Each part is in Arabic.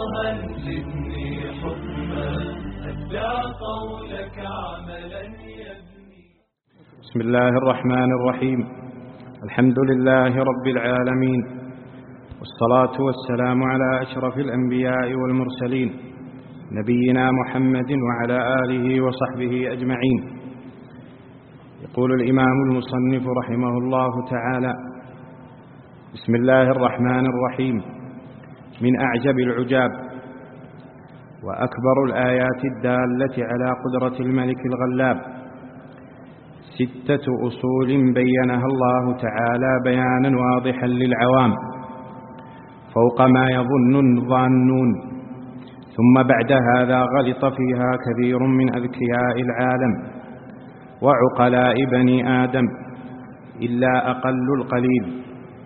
زدني حكما أتبع قولك عملا يبني. بسم الله الرحمن الرحيم. الحمد لله رب العالمين، والصلاة والسلام على أشرف الأنبياء والمرسلين نبينا محمد وعلى آله وصحبه أجمعين. يقول الإمام المصنف رحمه الله تعالى: بسم الله الرحمن الرحيم. من أعجب العجاب وأكبر الآيات الدالة على قدرة الملك الغلاب 6 أصول بينها الله تعالى بيانا واضحا للعوام فوق ما يظن الظانون، ثم بعد هذا غلط فيها كثير من أذكياء العالم وعقلاء بني آدم إلا أقل القليل.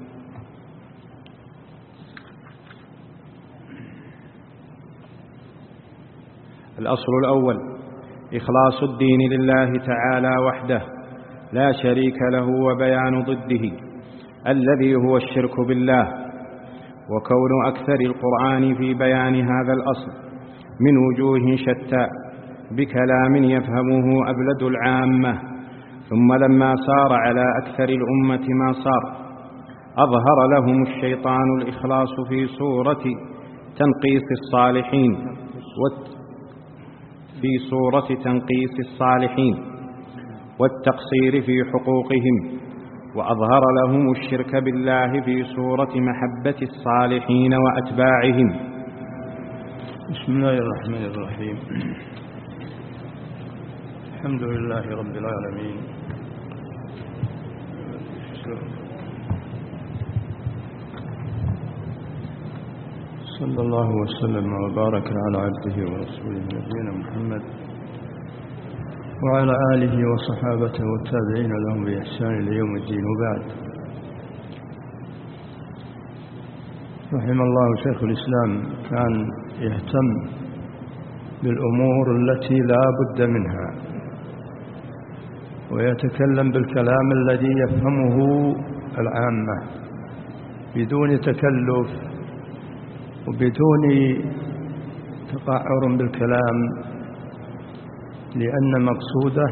الأصل الأول: إخلاص الدين لله تعالى وحده لا شريك له، وبيان ضده الذي هو الشرك بالله، وكون أكثر القرآن في بيان هذا الأصل من وجوه شتى بكلام يفهمه أبلد العامة. ثم لما صار على أكثر الأمة ما صار، أظهر لهم الشيطان الإخلاص في صورة تنقيص الصالحين والتقصير في حقوقهم، وأظهر لهم الشرك بالله في صورة محبة الصالحين وأتباعهم. بسم الله الرحمن الرحيم. الحمد لله رب العالمين، صلى الله وسلم وبارك على عبده ورسوله نبينا محمد وعلى آله وصحابته والتابعين لهم بإحسان إلى يوم الدين. وبعد، رحم الله شيخ الإسلام كان يهتم بالأمور التي لا بد منها، ويتكلم بالكلام الذي يفهمه العامة بدون تكلف وبدون تقعر بالكلام، لأن مقصوده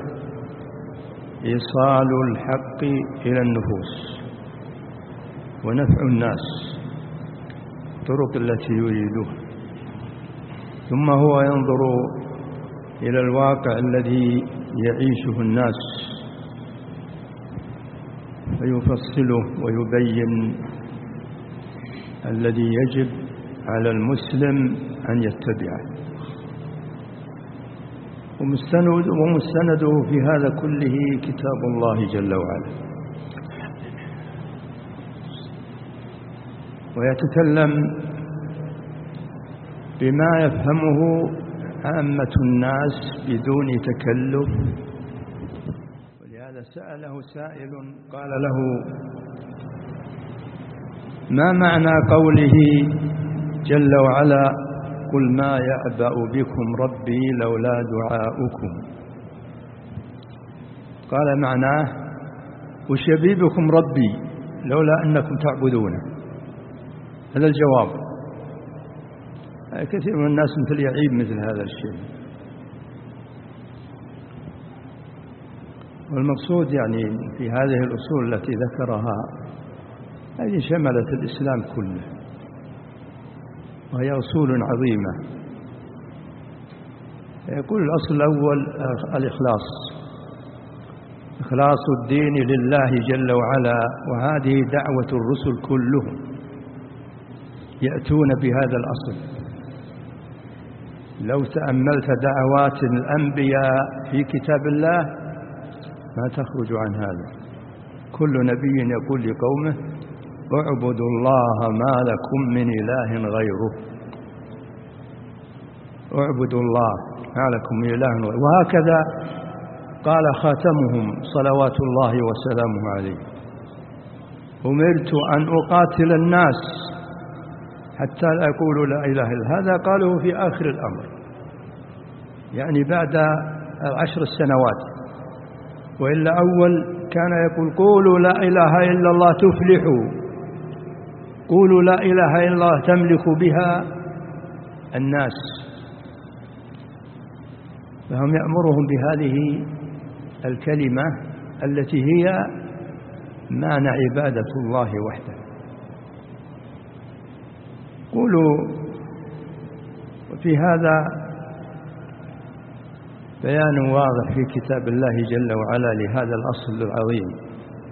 إيصال الحق إلى النفوس ونفع الناس الطرق التي يريدها، ثم هو ينظر إلى الواقع الذي يعيشه الناس فيفصله ويبين الذي يجب على المسلم أن يتبعه. ومستنده في هذا كله كتاب الله جل وعلا، ويتكلم بما يفهمه عامة الناس بدون تكلف. ولهذا سأله سائل قال له: ما معنى قوله جل وعلا: قل ما يعبأ بكم ربي لولا دعاؤكم؟ قال: معناه وش يبي بكم ربي لولا أنكم تعبدونه. هذا الجواب. كثير من الناس مثل يعيب مثل هذا الشيء. والمقصود يعني في هذه الأصول التي ذكرها، هذه شملت الإسلام كله، وهي أصول عظيمة. يقول الأصل الأول الإخلاص، إخلاص الدين لله جل وعلا، وهذه دعوة الرسل كلهم يأتون بهذا الأصل. لو تأملت دعوات الأنبياء في كتاب الله ما تخرج عن هذا. كل نبي يقول لقومه: اعبدوا الله ما لكم من إله غيره. اعبدوا الله ما لكم من إله غيره. وهكذا قال خاتمهم صلوات الله وسلامه عليه: أمرت أن أقاتل الناس حتى لا يقولوا لا إله إلا. هذا قاله في آخر الأمر، يعني بعد 10 سنوات. وإلا أول كان يقول: قولوا لا إله إلا الله تفلحوا، قولوا لا إله إلا الله تملك بها الناس، فهم يأمرهم بهذه الكلمة التي هي معنى عبادة الله وحده. قولوا وفي هذا بيان واضح في كتاب الله جل وعلا لهذا الأصل العظيم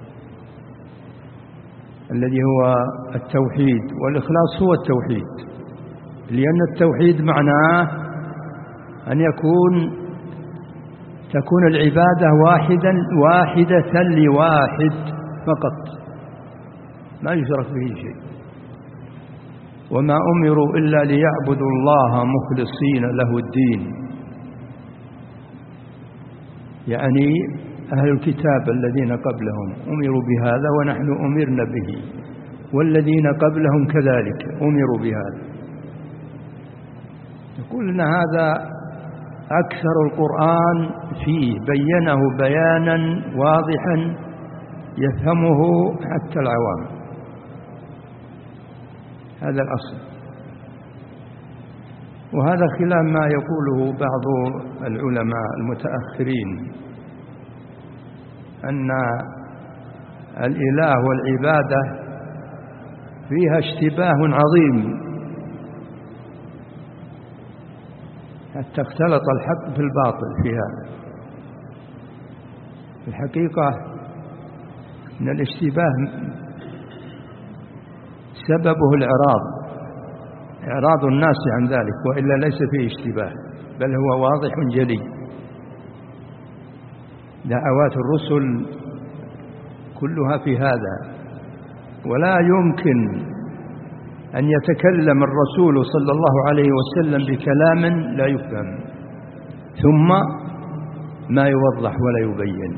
الذي هو التوحيد، والإخلاص هو التوحيد، لأن التوحيد معناه أن تكون العبادة واحدة لواحد فقط، ما يشرك به شيء. وما أمروا إلا ليعبدوا الله مخلصين له الدين، يعني أهل الكتاب الذين قبلهم أمروا بهذا ونحن أمرنا به، والذين قبلهم كذلك أمروا بهذا. يقول إن هذا أكثر القرآن فيه، بينه بيانا واضحا يفهمه حتى العوام. هذا الأصل، وهذا خلاف ما يقوله بعض العلماء المتأخرين أن الإله والعبادة فيها اشتباه عظيم حتى اختلط الحق بالباطل في هذا. في الحقيقة أن الاشتباه سببه إعراض الناس عن ذلك، وإلا ليس فيه اشتباه، بل هو واضح جلي. دعوات الرسل كلها في هذا، ولا يمكن أن يتكلم الرسول صلى الله عليه وسلم بكلام لا يفهم ثم ما يوضح ولا يبين،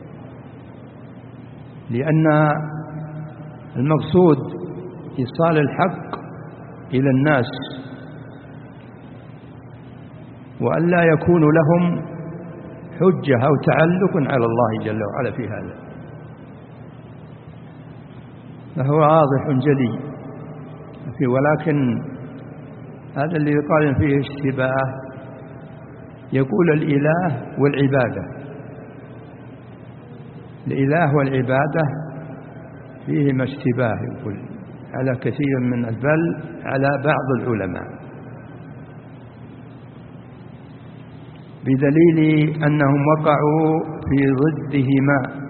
لأن المقصود إيصال الحق إلى الناس، وأن لا يكون لهم حجة أو تعلق على الله جل وعلا في هذا، فهو واضح جلي. ولكن هذا اللي يقال فيه اشتباه، يقول الإله والعبادة. الإله والعبادة فيهما اشتباه، يقول على كثير من بل على بعض العلماء، بدليل أنهم وقعوا في ضدهما،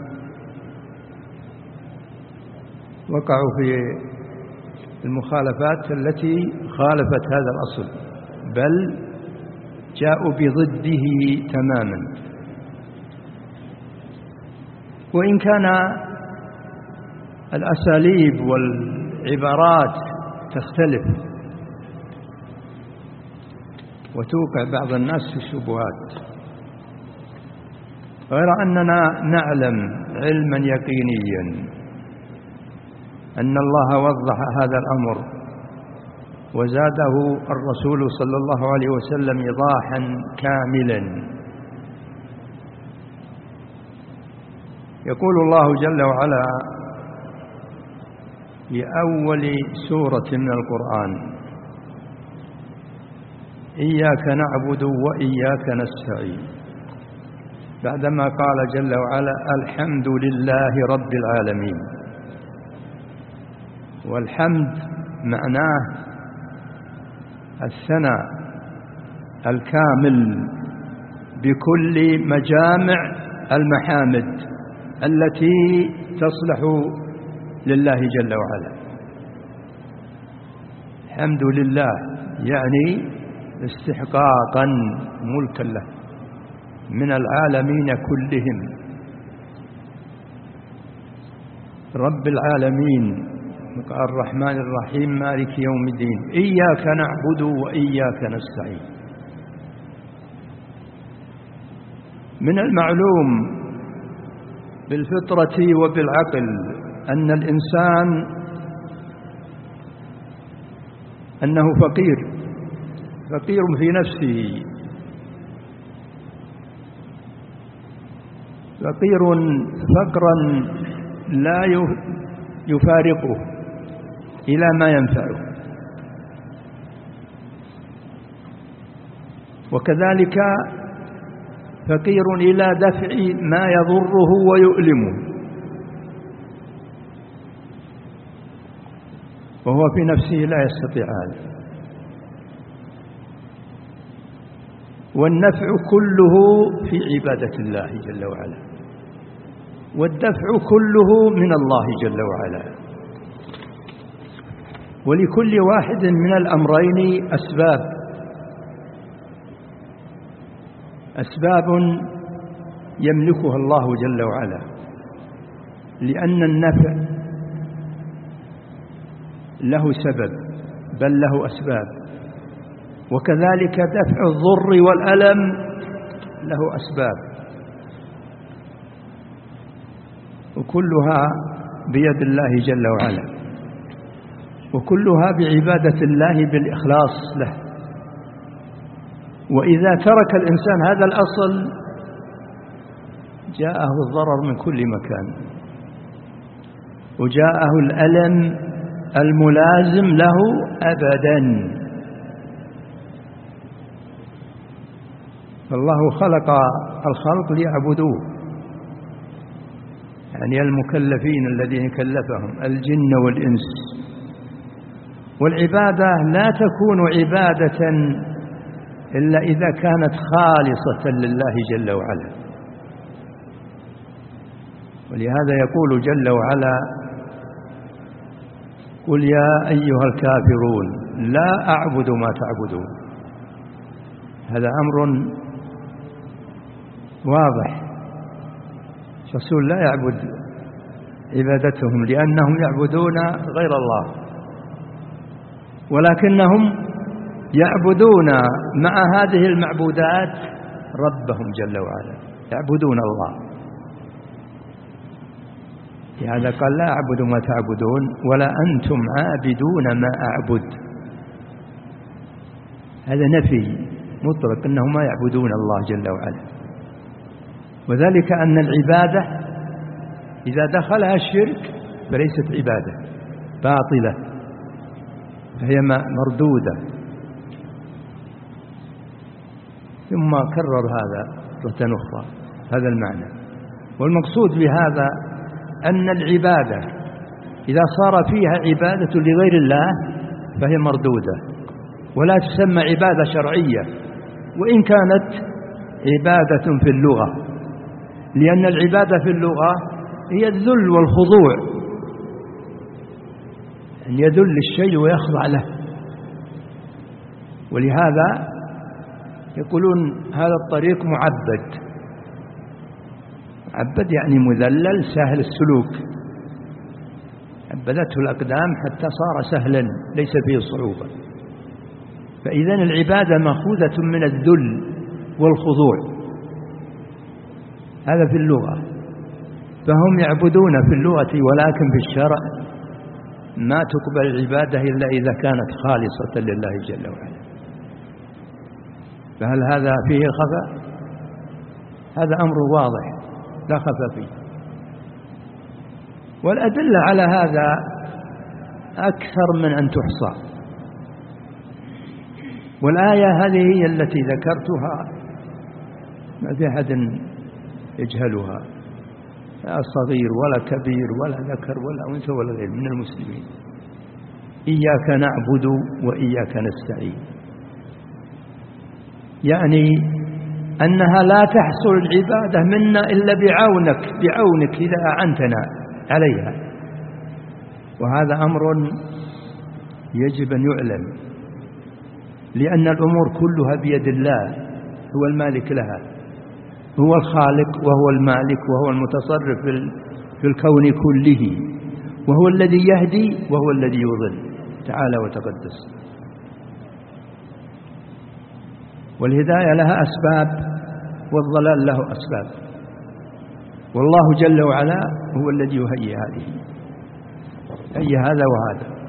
وقعوا في المخالفات التي خالفت هذا الأصل، بل جاءوا بضده تماما. وإن كان الأساليب والعبارات تختلف وتوقع بعض الناس في الشبهات، غير أننا نعلم علما يقينيا أن الله وضح هذا الأمر وزاده الرسول صلى الله عليه وسلم إيضاحا كاملا. يقول الله جل وعلا في أول سورة من القرآن: إياك نعبد وإياك نستعين، بعدما قال جل وعلا: الحمد لله رب العالمين. والحمد معناه الثناء الكامل بكل مجامع المحامد التي تصلح لله جل وعلا. الحمد لله يعني استحقاقا ملكا له من العالمين كلهم، رب العالمين الرحمن الرحيم مالك يوم الدين، إياك نعبد وإياك نستعين. من المعلوم بالفطرة وبالعقل أن الإنسان أنه فقير في نفسه، فقير فقرا لا يفارقه إلى ما ينفعه. وكذلك فقير إلى دفع ما يضره ويؤلمه، وهو في نفسه لا يستطيع هذا. والنفع كله في عبادة الله جل وعلا، والدفع كله من الله جل وعلا. ولكل واحد من الأمرين أسباب يملكها الله جل وعلا، لأن النفع له سبب بل له أسباب، وكذلك دفع الضر والألم له أسباب، وكلها بيد الله جل وعلا، وكلها بعبادة الله بالإخلاص له. وإذا ترك الإنسان هذا الأصل جاءه الضرر من كل مكان، وجاءه الألم الملازم له أبدا. فالله خلق الخلق ليعبدوه، يعني المكلفين الذين كلفهم الجن والإنس. والعبادة لا تكون عبادة إلا إذا كانت خالصة لله جل وعلا. ولهذا يقول جل وعلا: قل يا أيها الكافرون لا أعبد ما تعبدون. هذا أمر واضح، الرسول لا يعبد عبادتهم لأنهم يعبدون غير الله، ولكنهم يعبدون مع هذه المعبودات ربهم جل وعلا، يعبدون الله. لهذا قال: لا أعبد ما تعبدون ولا أنتم عابدون ما أعبد. هذا نفي مطلق أنهم ما يعبدون الله جل وعلا. وذلك أن العبادة إذا دخلها الشرك فليست عبادة، باطلة، فهي مردودة. ثم كرر هذا مرة أخرى هذا المعنى. والمقصود بهذا أن العبادة إذا صار فيها عبادة لغير الله فهي مردودة، ولا تسمى عبادة شرعية، وإن كانت عبادة في اللغة، لأن العبادة في اللغة هي الذل والخضوع، أن يذل الشيء ويخضع له. ولهذا يقولون هذا الطريق معبد. عبد يعني مذلل سهل السلوك، عبدته الأقدام حتى صار سهلا ليس فيه صعوبة. فإذا العبادة مأخوذة من الذل والخضوع، هذا في اللغة. فهم يعبدون في اللغة، ولكن في الشرع ما تقبل العبادة إلا إذا كانت خالصة لله جل وعلا. فهل هذا فيه خفاء؟ هذا أمر واضح لا خفاء فيه. والأدلة على هذا أكثر من أن تحصى. والآية هذه هي التي ذكرتها، ما في أحد يجهلها، لا صغير ولا كبير ولا ذكر ولا أنثى ولا غير من المسلمين. إياك نعبد وإياك نستعين، يعني أنها لا تحصل العبادة منا إلا بعونك إذا أعنتنا عليها. وهذا أمر يجب أن يعلم، لأن الأمور كلها بيد الله، هو المالك لها، هو الخالق وهو المالك وهو المتصرف في الكون كله، وهو الذي يهدي وهو الذي يضل تعالى وتقدس. والهداية لها أسباب والضلال له أسباب، والله جل وعلا هو الذي يهيئ هذا وهذا.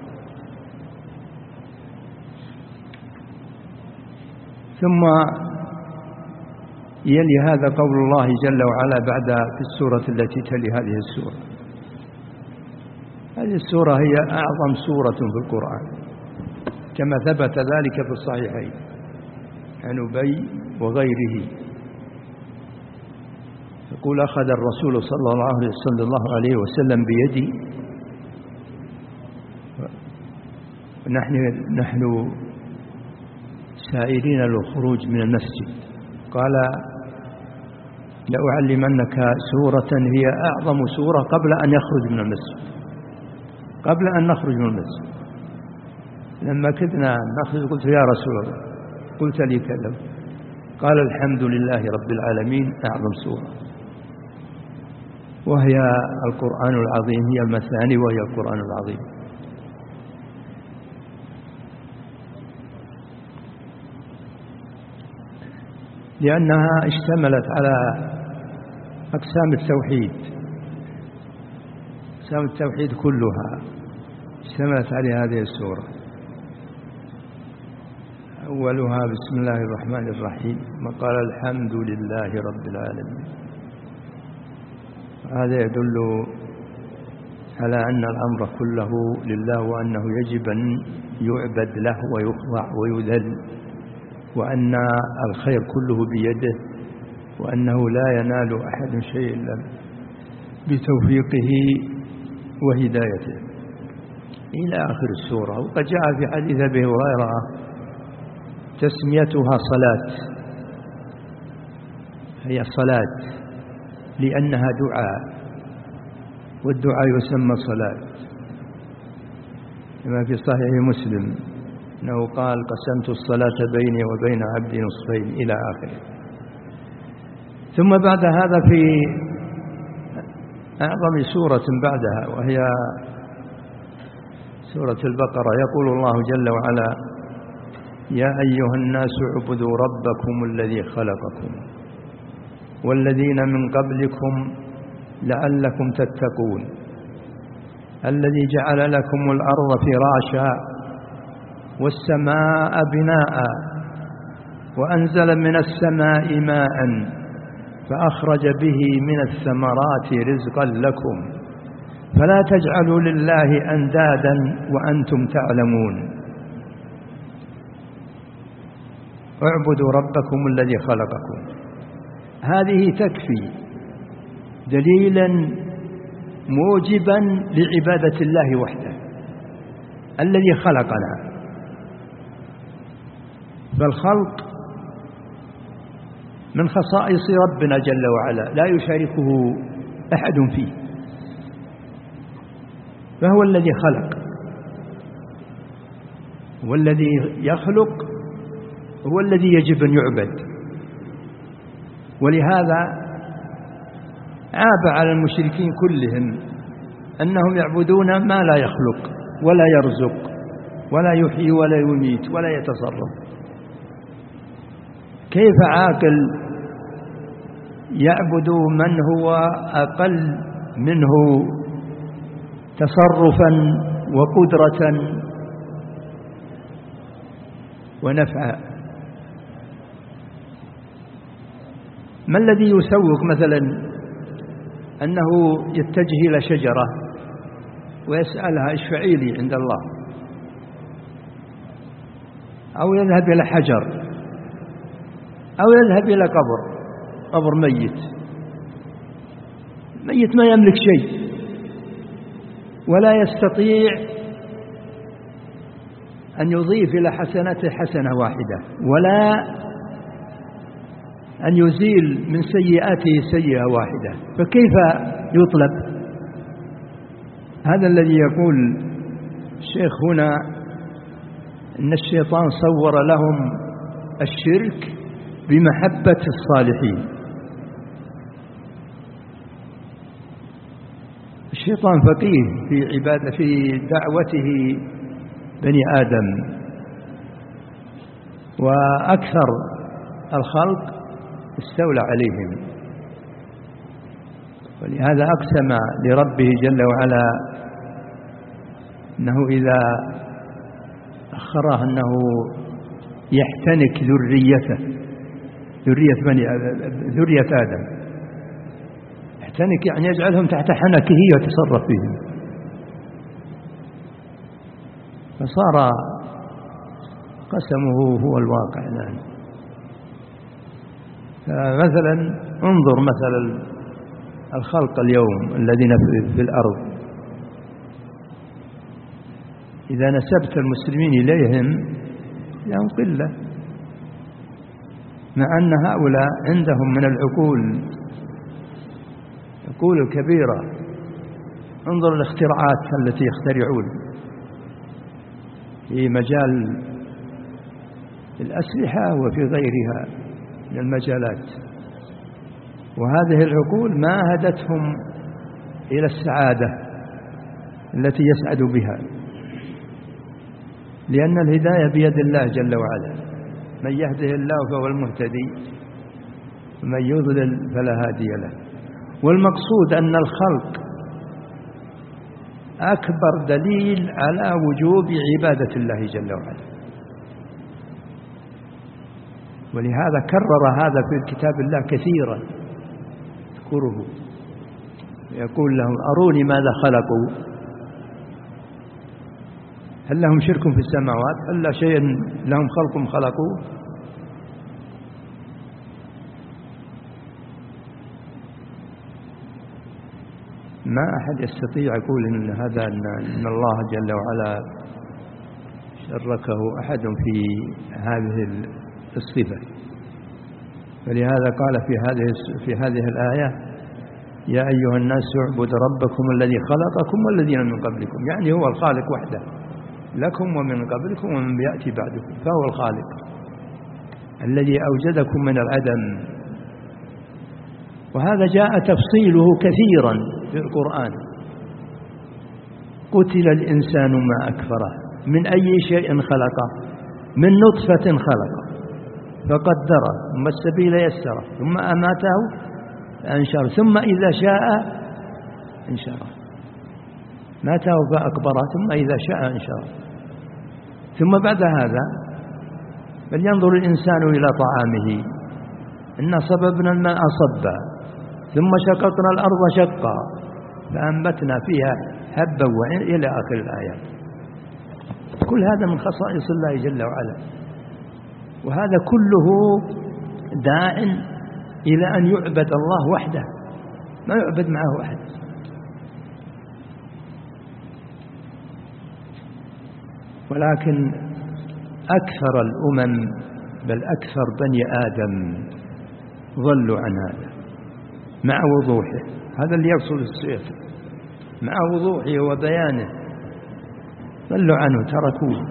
ثم يلي هذا قول الله جل وعلا بعد في السورة التي تلي هذه السورة. هذه السورة هي أعظم سورة في القرآن كما ثبت ذلك في الصحيحين. عن أبي وغيره. يقول أخذ الرسول صلى الله عليه وسلم بيدي نحن سائرين للخروج من المسجد، قال لأعلمنك سورة هي أعظم سورة قبل أن يخرج من المسجد، قبل أن نخرج من المسجد. لما كدنا نخرج قلت يا رسول الله، قلت لي كذا، قال الحمد لله رب العالمين أعظم سورة، وهي القرآن العظيم، هي المثاني وهي القرآن العظيم. لأنها اشتملت على أقسام التوحيد، أقسام التوحيد كلها اشتملت على هذه السورة. أولها بسم الله الرحمن الرحيم، وقال الحمد لله رب العالمين. هذا يدل على أن الأمر كله لله، وأنه يجب أن يعبد له ويخضع ويذل، وأن الخير كله بيده، وأنه لا ينال أحد شيء إلا بتوفيقه وهدايته إلى آخر السورة. وقد جاء في حديث أبي هريرة تسميتها صلاة، هي صلاة لأنها دعاء، والدعاء يسمى صلاة، كما في صحيح مسلم أنه قال قسمت الصلاة بيني وبين عبدي نصفين إلى آخره. ثم بعد هذا في أعظم سورة بعدها وهي سورة البقرة، يقول الله جل وعلا يا أيها الناس اعبدوا ربكم الذي خلقكم والذين من قبلكم لعلكم تتقون الذي جعل لكم الأرض فراشا والسماء بناء وأنزل من السماء ماء فأخرج به من الثمرات رزقا لكم فلا تجعلوا لله أندادا وأنتم تعلمون اعبدوا ربكم الذي خلقكم. هذه تكفي دليلا موجبا لعبادة الله وحده الذي خلقنا. فالخلق من خصائص ربنا جل وعلا لا يشاركه أحد فيه، فهو الذي خلق، والذي يخلق هو الذي يجب أن يعبد. ولهذا عاب على المشركين كلهم أنهم يعبدون ما لا يخلق ولا يرزق ولا يحيي ولا يميت ولا يتصرف. كيف عاقل يعبد من هو أقل منه تصرفا وقدرة ونفعا؟ ما الذي يسوق مثلا أنه يتجه إلى شجرة ويسألها اشفعي لي عند الله، أو يذهب إلى حجر، أو يذهب إلى قبر ميت ما يملك شيء ولا يستطيع أن يضيف إلى حسنته حسنة واحدة ولا أن يزيل من سيئاته سيئة واحدة، فكيف يطلب؟ هذا الذي يقول الشيخ هنا إن الشيطان صور لهم الشرك بمحبة الصالحين. الشيطان فقيه في عبادة في دعوته بني آدم، وأكثر الخلق استولى عليهم، ولهذا أقسم لربه جل وعلا أنه إذا أخره أنه يحتنك ذرية آدم. يحتنك يعني يجعلهم تحت حنكه ويتصرف فيهم، فصار قسمه هو الواقع الآن. مثلا انظر مثلا الخلق اليوم الذين في الأرض، إذا نسبت المسلمين إليهم لهم قلة، مع أن هؤلاء عندهم من العقول الكبيرة. انظر الاختراعات التي يخترعون في مجال الأسلحة وفي غيرها من المجالات، وهذه العقول ما هدتهم إلى السعادة التي يسعد بها، لأن الهداية بيد الله جل وعلا، من يهده الله فهو المهتدي ومن يضلل فلا هادي له. والمقصود أن الخلق أكبر دليل على وجوب عبادة الله جل وعلا، ولهذا كرر هذا في كتاب الله كثيرا، يذكره يقول لهم أروني ماذا خلقوا، هل لهم شرك في السماوات؟ هل لا شيء لهم خلق خلقوه؟ ما أحد يستطيع يقول إن هذا إن الله جل وعلا شركه أحد في هذه الصفة. فلهذا قال في هذه الآية: يا أيها الناس اعبدوا ربكم الذي خلقكم والذين من قبلكم، يعني هو الخالق وحده لكم ومن قبلكم ومن يأتي بعدكم، فهو الخالق الذي أوجدكم من العدم. وهذا جاء تفصيله كثيرا في القرآن. قتل الإنسان ما أكفره، من أي شيء خلقه؟ من نطفة خلقه فقدره، ثم السبيل يسره، ثم أماته فأنشره، ثم إذا شاء انشره، ماته فأكبره، ثم إذا شاء انشره. ثم بعد هذا فلينظر الإنسان إلى طعامه، إنا صببنا الماء صبا ثم شققنا الأرض شقا فأنبتنا فيها هبا إلى آخر الآيات. كل هذا من خصائص الله جل وعلا، وهذا كله داع إلى أن يعبد الله وحده، ما يعبد معه أحد. ولكن أكثر الأمم بل أكثر بني آدم ضلوا عن هذا مع وضوحه. هذا اللي يقصد السيف، مع وضوحه وبيانه ضلوا عنه، تركوه.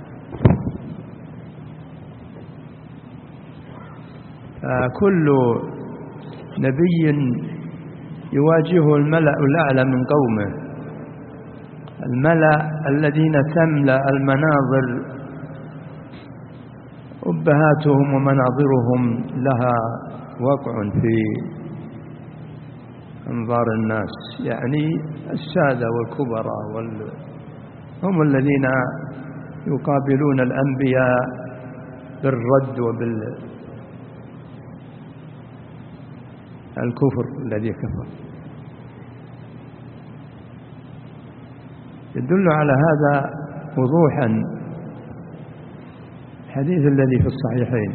كل نبي يواجهه الملأ الأعلى من قومه، الملأ الذين تملأ المناظر أبهاتهم ومناظرهم لها وقع في أنظار الناس، يعني السادة والكبراء هم الذين يقابلون الأنبياء بالرد الكفر الذي كفر. يدل على هذا وضوحا الحديث الذي في الصحيحين: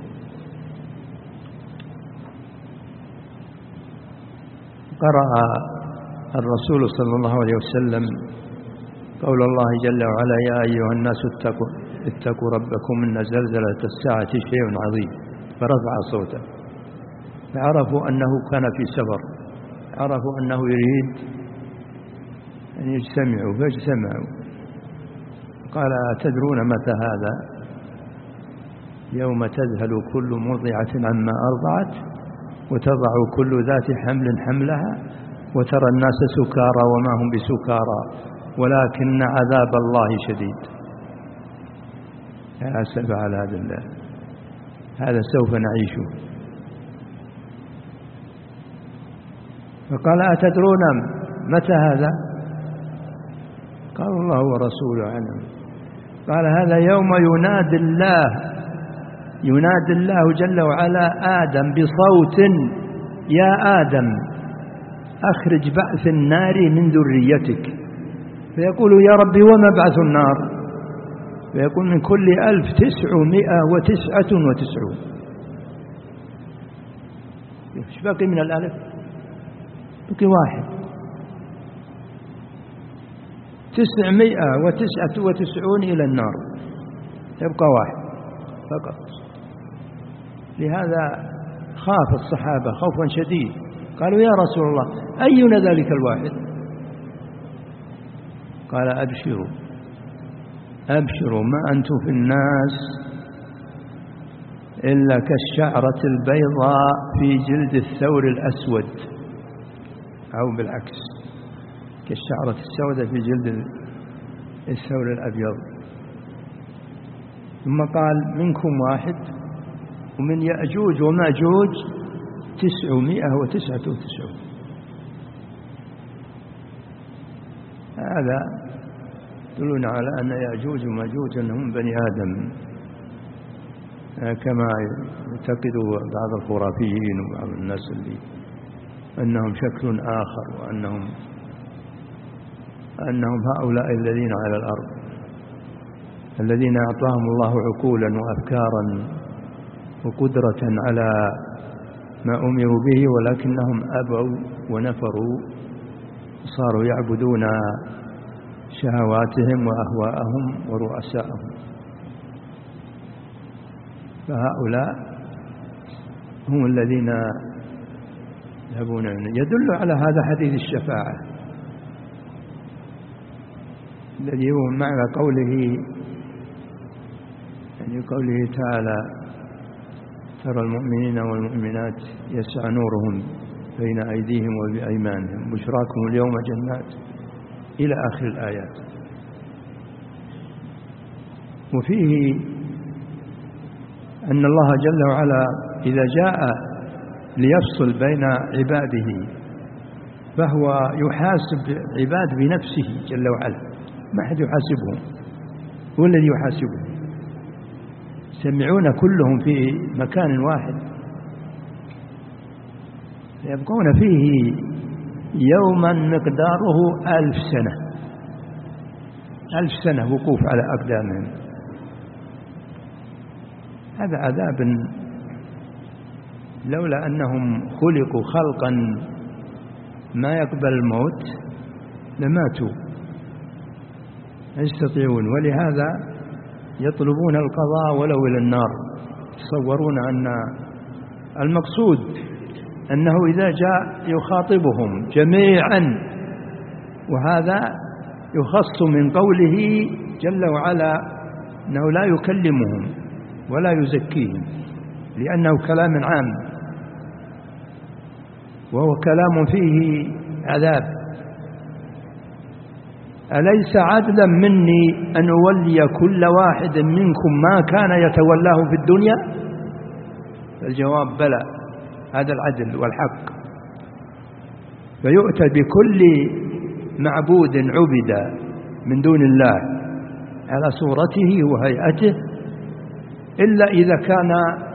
قرأ الرسول صلى الله عليه وسلم قول الله جل وعلا: يا أيها الناس اتقوا ربكم إن زلزلة الساعة شيء عظيم، فرفع صوته، فعرفوا أنه كان في سفر، عرفوا أنه يريد أن يجتمعوا فاجتمعوا. قال: تدرون متى هذا؟ يوم تذهل كل مرضعة عما أرضعت وتضع كل ذات حمل حملها وترى الناس سكارى وما هم بسكارى ولكن عذاب الله شديد. يا أسف على هذا سوف نعيشه. فقال: أتدرون متى هذا؟ قال: الله ورسوله أعلم. قال: هذا يوم ينادي الله جل وعلا آدم بصوت: يا آدم أخرج بعث النار من ذريتك. فيقول: يا ربي وما بعث النار؟ فيقول: من كل 1999. بقي من الألف؟ بقي واحد. 999 إلى النار، يبقى واحد فقط. لهذا خاف الصحابة خوفا شديد، قالوا يا رسول الله أينا ذلك الواحد؟ قال أبشروا أبشروا، ما أنتم في الناس إلا كالشعرة البيضاء في جلد الثور الأسود، أو بالعكس كالشعرة السوداء في جلد الثور الأبيض. ثم قال منكم واحد، ومن يأجوج وماجوج 999. هذا يدلون على أن يأجوج وماجوج أنهم بني آدم، كما يعتقد بعض الخرافيين وبعض الناس اللي أنهم شكل آخر، وأنهم هؤلاء الذين على الأرض الذين أعطاهم الله عقولا وأفكارا وقدرة على ما أمروا به، ولكنهم أبوا ونفروا، صاروا يعبدون شهواتهم وأهواءهم ورؤساءهم. فهؤلاء هم الذين يذهبون. يدل على هذا حديث الشفاعة الذي هو معنى قوله، يعني قوله تعالى ترى المؤمنين والمؤمنات يسعى نورهم بين أيديهم وبأيمانهم بشراكم اليوم جنات إلى آخر الآيات. وفيه أن الله جل وعلا إذا جاء ليفصل بين عباده فهو يحاسب العباد بنفسه جل وعلا، ما أحد يحاسبهم، هو الذي يحاسبهم. يجتمعون كلهم في مكان واحد يبقون فيه يوما مقداره 1000 سنة، 1000 سنة وقوف على أقدامهم. هذا عذاب لولا أنهم خلقوا خلقا ما يقبل الموت لماتوا، يستطيعون. ولهذا يطلبون القضاء ولو إلى النار، يتصورون أن المقصود أنه إذا جاء يخاطبهم جميعا، وهذا يخص من قوله جل وعلا أنه لا يكلمهم ولا يزكيهم، لأنه كلام عام وهو كلام فيه عذاب. أليس عدلا مني أن أولي كل واحد منكم ما كان يتولاه في الدنيا؟ الجواب بلى، هذا العدل والحق. فيؤتى بكل معبود عبد من دون الله على صورته وهيئته، إلا إذا كان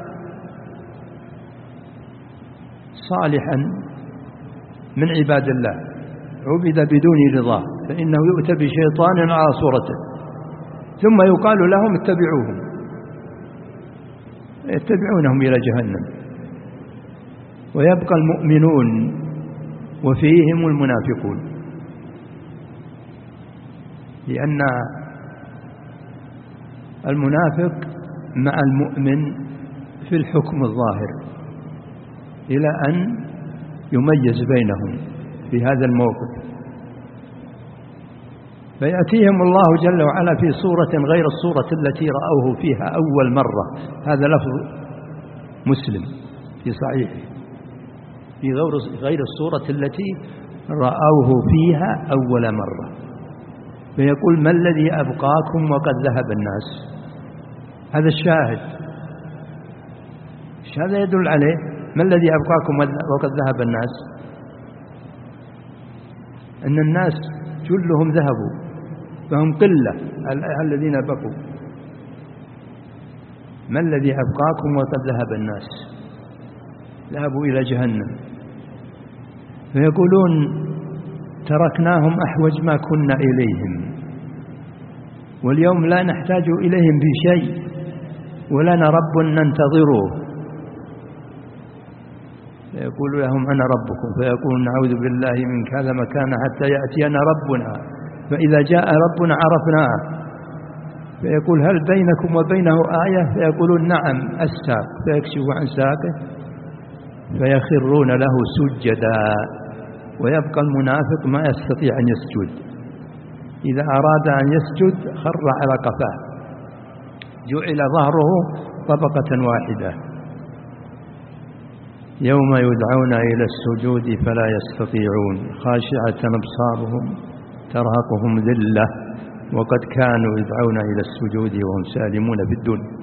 صالحا من عباد الله عبد بدون رضاه، فإنه يؤتى بشيطان على صورته ثم يقال لهم اتبعوهم، يتبعونهم إلى جهنم. ويبقى المؤمنون وفيهم المنافقون، لأن المنافق مع المؤمن في الحكم الظاهر إلى أن يميز بينهم في هذا الموقف. فيأتيهم الله جل وعلا في صورة غير الصورة التي رأوه فيها أول مرة. هذا لفظ مسلم في صحيحه، في غير الصورة التي رأوه فيها أول مرة. فيقول ما الذي أبقاكم وقد ذهب الناس؟ هذا الشاهد، هذا يدل عليه ما الذي أبقاكم وقد ذهب الناس، أن الناس جلهم ذهبوا فهم قلة الذين بقوا. ما الذي أبقاكم وقد ذهب الناس؟ ذهبوا إلى جهنم. فيقولون تركناهم أحوج ما كنا إليهم، واليوم لا نحتاج إليهم بشيء ولنا رب ننتظره. فيقول لهم أنا ربكم، فيقول نعوذ بالله من هذا مكان حتى يأتينا ربنا، فإذا جاء ربنا عرفناه، فيقول هل بينكم وبينه آية؟ فيقولون نعم الساق، فيكشف عن ساقه فيخرون له سجدا، ويبقى المنافق ما يستطيع أن يسجد، إذا أراد أن يسجد خر على قفاه، جعل ظهره طبقة واحدة. يوم يدعون إلى السجود فلا يستطيعون، خاشعة أبصارهم ترهقهم ذلة وقد كانوا يدعون إلى السجود وهم سالمون في الدنيا.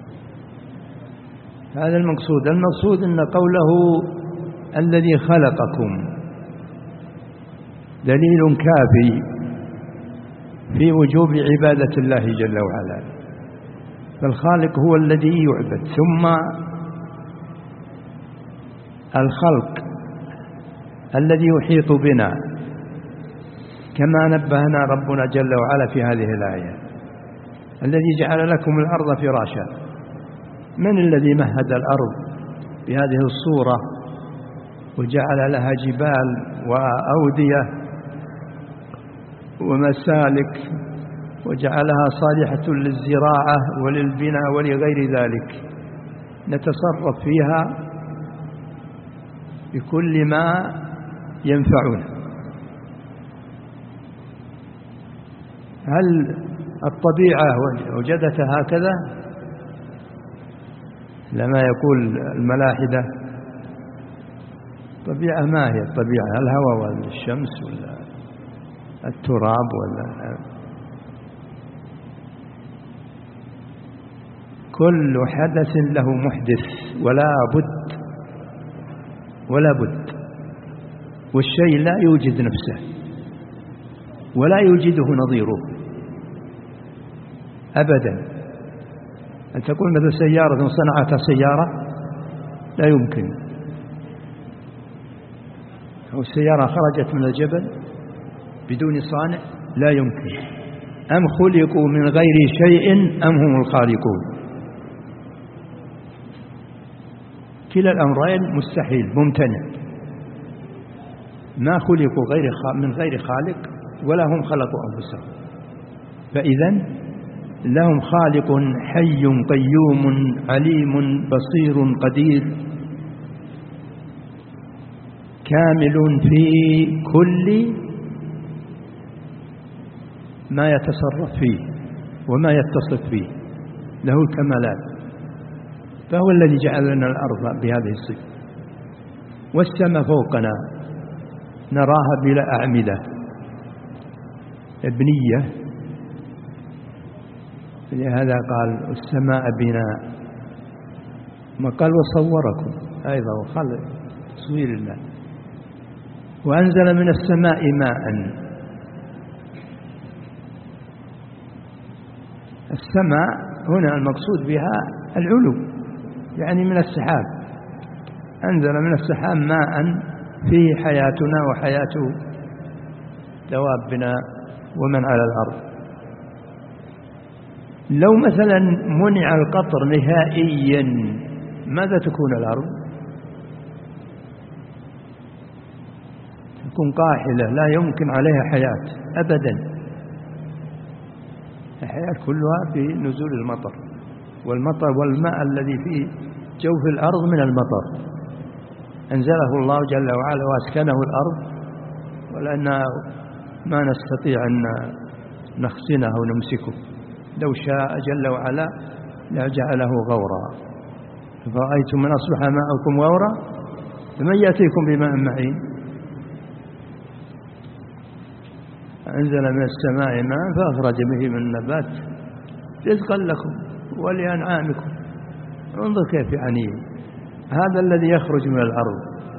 هذا المقصود أن قوله الذي خلقكم دليل كافي في وجوب عبادة الله جل وعلا، فالخالق هو الذي يعبد، ثم الخلق الذي يحيط بنا، كما نبهنا ربنا جل وعلا في هذه الآية: الذي جعل لكم الأرض فراشا. من الذي مهد الأرض بهذه الصورة وجعل لها جبال وأودية ومسالك وجعلها صالحة للزراعة وللبناء ولغير ذلك، نتصرف فيها بكل ما ينفعنا؟ هل الطبيعة وجدتها هكذا؟ لما يقول الملاحدة طبيعة، ما هي الطبيعة؟ الهواء ولا الشمس ولا التراب ولا كل حدث له محدث ولا بد، والشيء لا يوجد نفسه ولا يوجده نظيره أبدا. أن تقول مثل سيارة صنعتها سيارة، لا يمكن. أو السيارة خرجت من الجبل بدون صانع، لا يمكن. أم خلقوا من غير شيء أم هم الخالقون؟ كلا الأمرين مستحيل، ممتنع. ما خلقوا من غير خالق ولا هم خلقوا أنفسهم، فإذن لهم خالق حي قيوم عليم بصير قدير كامل في كل ما يتصرف فيه وما يتصف فيه، له الكمالات. فهو الذي جعل لنا الأرض بهذه الصفة، والسماء فوقنا نراها بلا أعمدة ابنية، لهذا قال السماء بناء، ما قال وصوركم أيضا وخلق تصوير الله، وأنزل من السماء ماء. السماء هنا المقصود بها العلو، يعني من السحاب، أنزل من السحاب ماء فيه حياتنا وحياة دوابنا ومن على الأرض. لو مثلا منع القطر نهائيا ماذا تكون الأرض؟ تكون قاحلة لا يمكن عليها حياة أبدا. الحياة كلها في نزول المطر، والمطر والماء الذي في جوف الأرض من المطر أنزله الله جل وعلا وأسكنه الأرض، ولأننا ما نستطيع أن نخزنه ونمسكه، لو شاء جل وعلا لجعله غورا. فرأيتم من أصبح ماءكم غورا فمن يأتيكم بماء معين؟ أنزل من السماء ماء فأخرج به من النبات رزقا لكم ولأنعامكم. انظر كيف يعني هذا الذي يخرج من الأرض،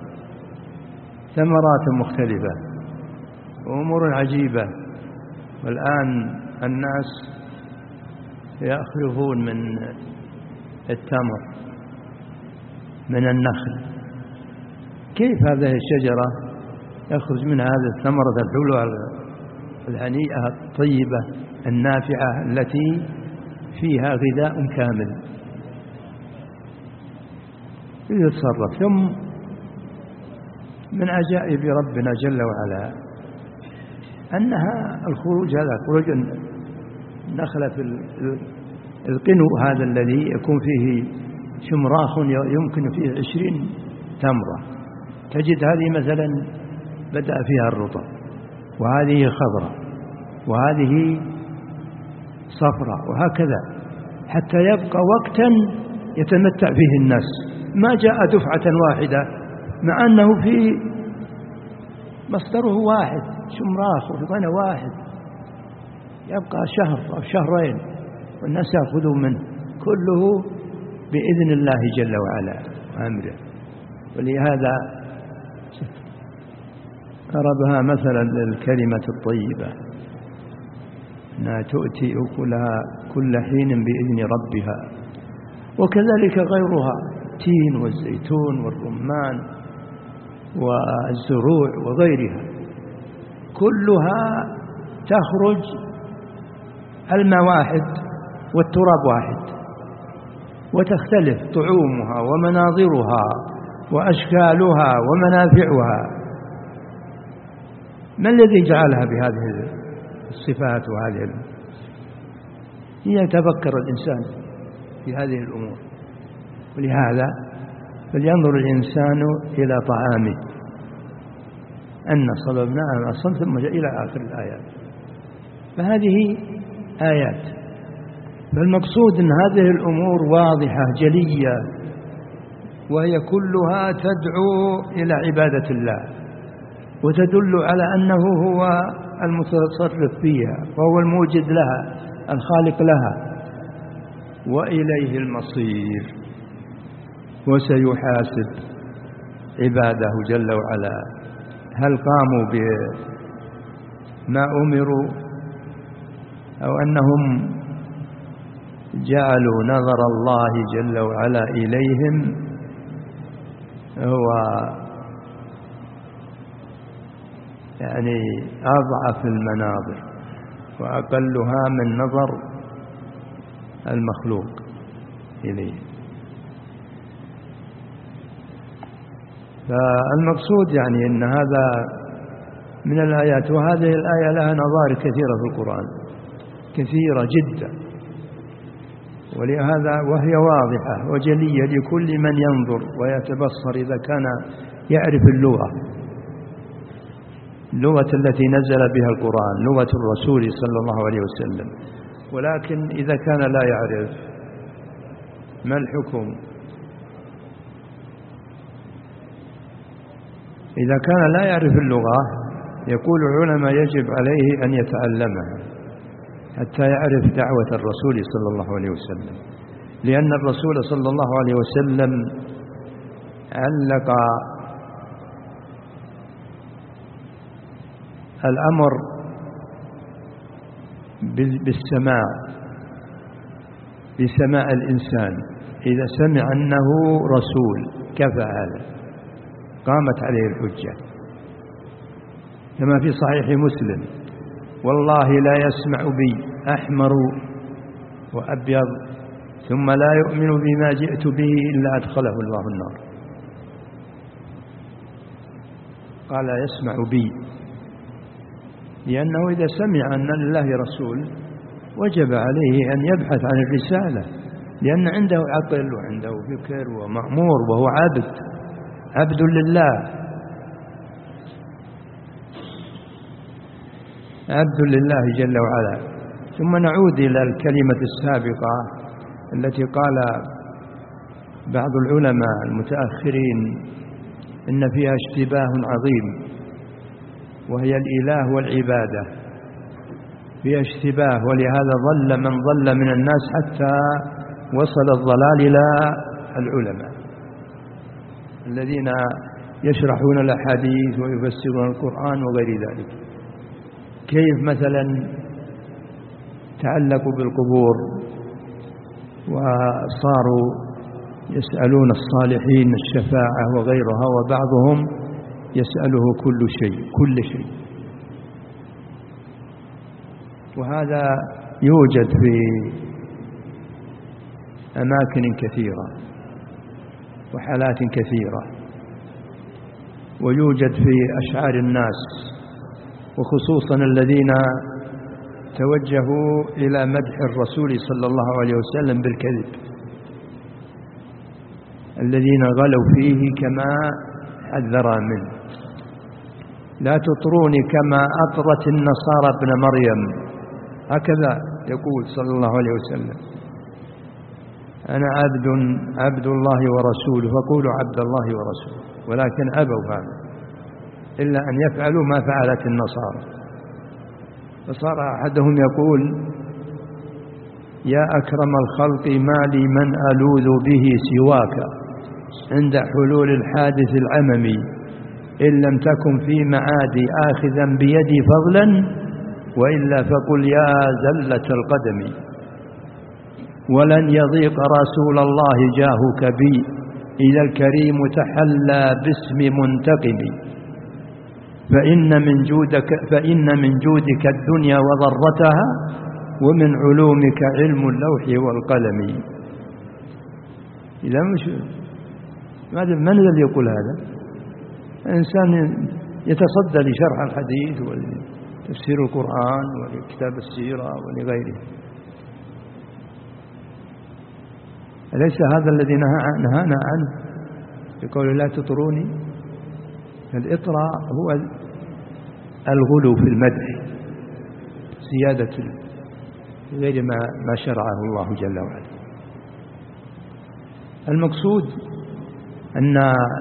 ثمرات مختلفة وأمور عجيبة. والآن الناس يأخذون من التمر من النخل، كيف هذه الشجرة يخرج منها هذه الثمرة الحلوة الهنيئة الطيبة النافعة التي فيها غذاء كامل يتصرف. ثم من عجائب ربنا جل وعلا أنها الخروج هذا خروج النخلة في القنو هذا الذي يكون فيه شمراخ يمكن فيه 20 تمرة، تجد هذه مثلا بدأ فيها الرطب، وهذه خضراء، وهذه صفراء، وهكذا حتى يبقى وقتا يتمتع فيه الناس. ما جاء دفعة واحدة مع أنه في مصدره واحد، شمراخ وغنى واحد، يبقى شهر أو شهرين والناس يأخذون منه، كله بإذن الله جل وعلا وأمره. ولهذا ضربها مثلا للكلمة الطيبة أنها تؤتي أكلها كل حين بإذن ربها، وكذلك غيرها، التين والزيتون والرمان والزروع وغيرها، كلها تخرج الماء واحد والتراب واحد، وتختلف طعومها ومناظرها وأشكالها ومنافعها. ما الذي جعلها بهذه الصفات وهذه يتفكر الإنسان في هذه الأمور. ولهذا فلينظر الإنسان إلى طعامه أن صببناه ماء ثم جاء إلى آخر الآيات. فهذه آيات، فالمقصود أن هذه الأمور واضحة جلية، وهي كلها تدعو إلى عبادة الله، وتدل على أنه هو المتصرف فيها، وهو الموجد لها، الخالق لها، وإليه المصير، وسيحاسب عباده جل وعلا هل قاموا بما أمروا أو أنهم جعلوا نظر الله جل وعلا إليهم هو يعني أضعف المناظر وأقلها من نظر المخلوق إليه. فالمقصود يعني أن هذا من الآيات، وهذه الآية لها نظائر كثيرة في القرآن، كثيرة جدا، ولهذا وهي واضحة وجلية لكل من ينظر ويتبصر إذا كان يعرف اللغة التي نزل بها القرآن، لغة الرسول صلى الله عليه وسلم. ولكن إذا كان لا يعرف ما الحكم؟ إذا كان لا يعرف اللغة يقول العلماء يجب عليه أن يتعلمها حتى يعرف دعوة الرسول صلى الله عليه وسلم، لأن الرسول صلى الله عليه وسلم علق الأمر بالسماع، بسماع الإنسان، إذا سمع أنه رسول كفى هذا، قامت عليه الحجة، كما في صحيح مسلم: والله لا يسمع بي أحمر وأبيض ثم لا يؤمن بما جئت به إلا أدخله الله النار. قال يسمع بي، لأنه إذا سمع أن لله رسول وجب عليه أن يبحث عن الرسالة، لأن عنده عقل وعنده فكر ومأمور، وهو عبد لله، عبد لله جل وعلا. ثم نعود إلى الكلمة السابقة التي قال بعض العلماء المتأخرين إن فيها اشتباه عظيم، وهي الإله والعبادة، فيها اشتباه، ولهذا ضل من ضل من الناس حتى وصل الضلال إلى العلماء الذين يشرحون الأحاديث ويفسرون القرآن وغير ذلك. كيف مثلا تعلقوا بالقبور وصاروا يسألون الصالحين الشفاعة وغيرها، وبعضهم يسأله كل شيء. وهذا يوجد في أماكن كثيرة وحالات كثيرة. ويوجد في أشعار الناس، وخصوصا الذين توجهوا إلى مدح الرسول صلى الله عليه وسلم بالكذب، الذين غلوا فيه كما حذر منه. لا تطروني كما أطرت النصارى ابن مريم، هكذا يقول صلى الله عليه وسلم: أنا عبد الله ورسوله فقولوا عبد الله ورسوله، ولكن أبوا هذا إلا أن يفعلوا ما فعلت النصارى. فصار أحدهم يقول: يا أكرم الخلق ما لي من ألوذ به سواك عند حلول الحادث العممي، إن لم تكن في معادي آخذا بيدي فضلا، وإلا فقل يا زلة القدم. ولن يضيق رسول الله جاهك بي، إذا الكريم تحلى باسم منتقم. فإن من جودك الدنيا وضرتها، ومن علومك علم اللوح والقلم. إذا من الذي يقول هذا؟ إنسان يتصدى لشرح الحديث ولتفسير القرآن ولكتاب السيرة ولغيره. أليس هذا الذي نهانا عنه بقول لا تطروني؟ الإطراء هو الغلو في المدح، زيادة غير ما شرعه الله جل وعلا. المقصود أن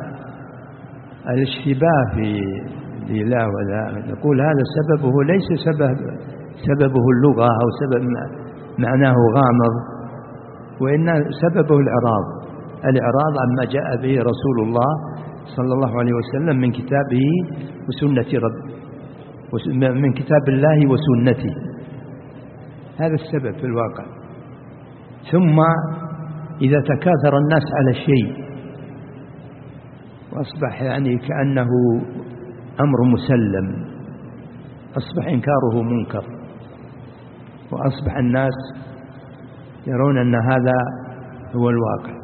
الاشتباه في الإله ولا نقول هذا سببه ليس سببه اللغة أو سبب معناه غامض، وإن سببه الإعراض عما جاء به رسول الله صلى الله عليه وسلم من كتابه وسنة من كتاب الله وسنته. هذا السبب في الواقع. ثم إذا تكاثر الناس على الشيء وأصبح يعني كأنه أمر مسلم، أصبح إنكاره منكر، وأصبح الناس يرون أن هذا هو الواقع.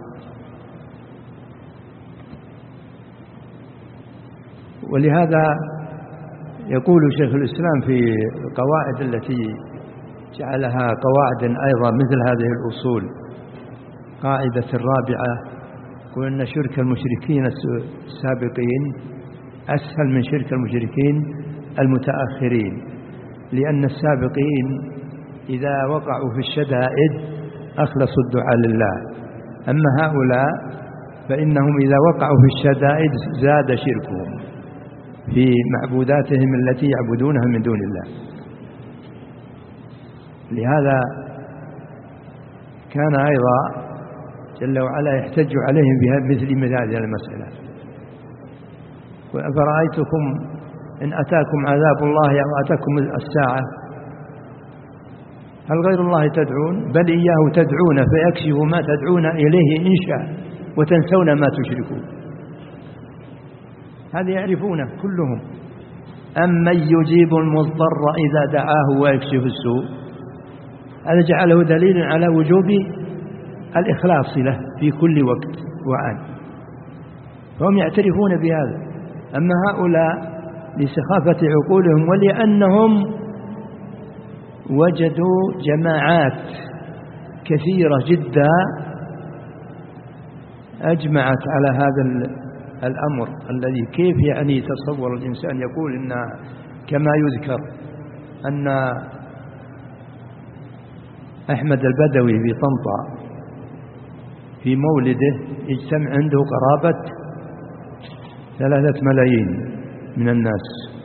ولهذا يقول شيخ الإسلام في القواعد التي جعلها قواعد أيضا مثل هذه الأصول، قاعدة الرابعة، يقول أن شرك المشركين السابقين أسهل من شرك المشركين المتأخرين، لأن السابقين إذا وقعوا في الشدائد أخلصوا الدعاء لله، أما هؤلاء فإنهم إذا وقعوا في الشدائد زاد شركهم في معبوداتهم التي يعبدونها من دون الله. لهذا كان أيضا جل وعلا يحتج عليهم مثل هذه المسألة: أفرأيتكم إن أتاكم عذاب الله أو أتاكم الساعة هل غير الله تدعون؟ بل إياه تدعون فيكشف ما تدعون إليه إن شاء وتنسون ما تشركون. هذه يعرفونه كلهم. أمن يجيب المضطر إذا دعاه ويكشف السوء، هذا جعله دليل على وجوب الإخلاص له في كل وقت وآن، فهم يعترفون بهذا. أما هؤلاء لسخافة عقولهم ولأنهم وجدوا جماعات كثيرة جدا أجمعت على هذا الأمر الذي كيف يعني يتصور الإنسان يقول إن كما يذكر أن أحمد البدوي في طنطا في مولده اجتمع عنده قرابة 3 ملايين من الناس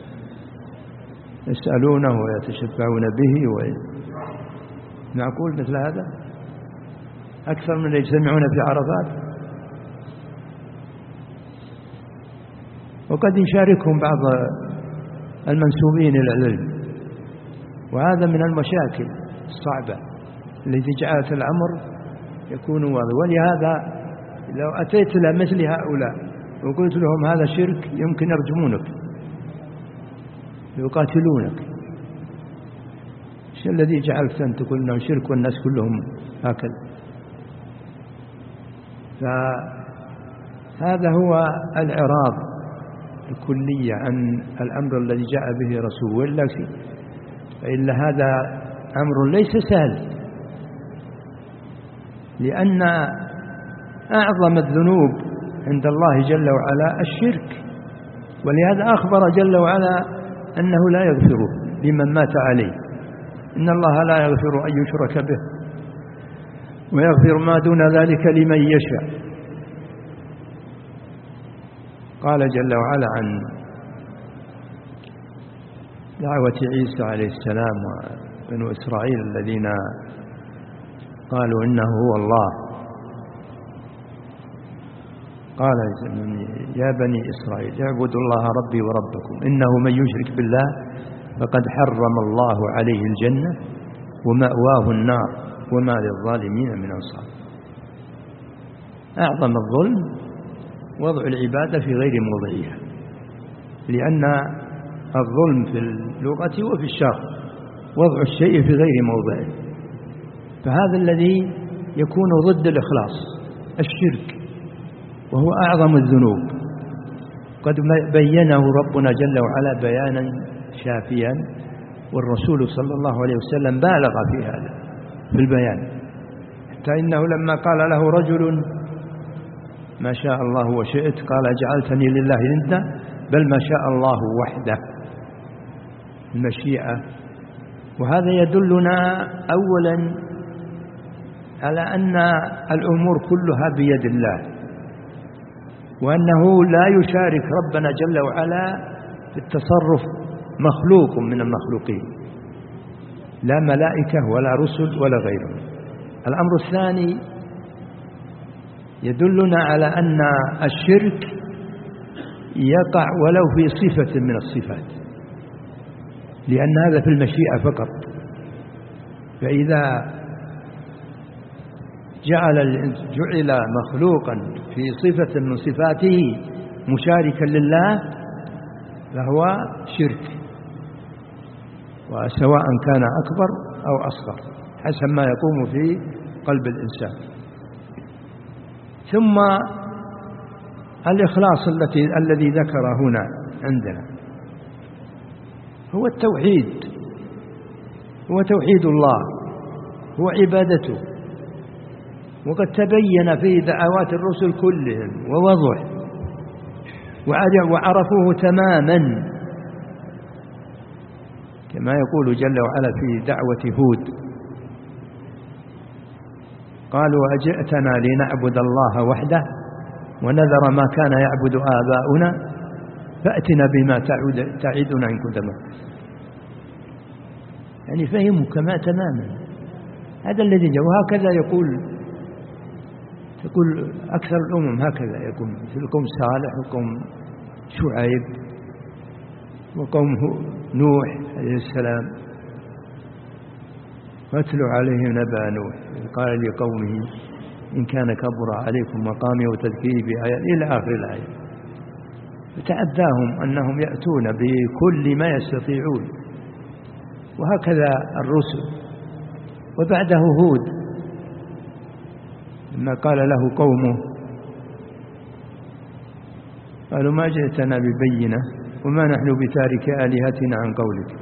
يسألونه ويتشفعون به معقول مثل هذا؟ أكثر من يجتمعون في عرفات. وقد يشاركهم بعض المنسوبين إلى العلم، وهذا من المشاكل الصعبة التي جعلت الأمر يكون واضح. ولهذا لو أتيت إلى مثل هؤلاء وقلت لهم هذا شرك يمكن يرجمونك يقاتلونك. الشيء الذي جعلت أن تقول أنه شرك والناس كلهم هكذا؟ فهذا هو الإعراض الكلية عن الأمر الذي جاء به رسول إلا هذا أمر ليس سهل، لأن أعظم الذنوب عند الله جل وعلا الشرك، ولهذا أخبر جل وعلا أنه لا يغفره لمن مات عليه، إن الله لا يغفر أن يشرك به ويغفر ما دون ذلك لمن يشاء. قال جل وعلا عن دعوة عيسى عليه السلام وبنو إسرائيل الذين قالوا إنه هو الله، قال يا بني إسرائيل اعبدوا الله ربي وربكم إنه من يشرك بالله فقد حرم الله عليه الجنة ومأواه النار وما للظالمين من أنصار. أعظم الظلم وضع العبادة في غير موضعها، لأن الظلم في اللغة وفي الشرع وضع الشيء في غير موضعه، فهذا الذي يكون ضد الإخلاص الشرك، وهو أعظم الذنوب. قد بينه ربنا جل وعلا بيانا شافيا، والرسول صلى الله عليه وسلم بالغ في هذا في البيان، حتى إنه لما قال له رجل ما شاء الله وشئت قال جعلتني لله ندا، بل ما شاء الله وحده، المشيئة. وهذا يدلنا أولا على أن الأمور كلها بيد الله، وأنه لا يشارك ربنا جل وعلا في التصرف مخلوق من المخلوقين، لا ملائكة ولا رسل ولا غيرهم. الأمر الثاني يدلنا على أن الشرك يقع ولو في صفة من الصفات، لأن هذا في المشيئة فقط. فإذا جعل مخلوقا في صفة من صفاته مشاركا لله فهو شرك، وسواء كان أكبر أو أصغر حسب ما يقوم في قلب الإنسان. ثم الإخلاص الذي ذكر هنا عندنا هو التوحيد، هو توحيد الله، هو عبادته. وقد تبين في دعوات الرسل كلهم ووضح وعرفوه تماما، كما يقول جل وعلا في دعوة هود قالوا أجئتنا لنعبد الله وحده ونذر ما كان يعبد آباؤنا فأتنا بما تعدنا إن كنت يعني فهموا كما تماما. هذا الذي جاء، وهكذا يقول أكثر الأمم هكذا يقول، في القوم صالح وقوم شعيب وقوم نوح عليه السلام، واتلوا عليهم نبأ نوح قال لقومه إن كان كبر عليكم مقامي وتذكيري بآيات إلى آخر الآية. فتعداهم أنهم يأتون بكل ما يستطيعون، وهكذا الرسل. وبعده هود لما قال له قومه قالوا ما جئتنا ببينة وما نحن بتارك آلهتنا عن قولك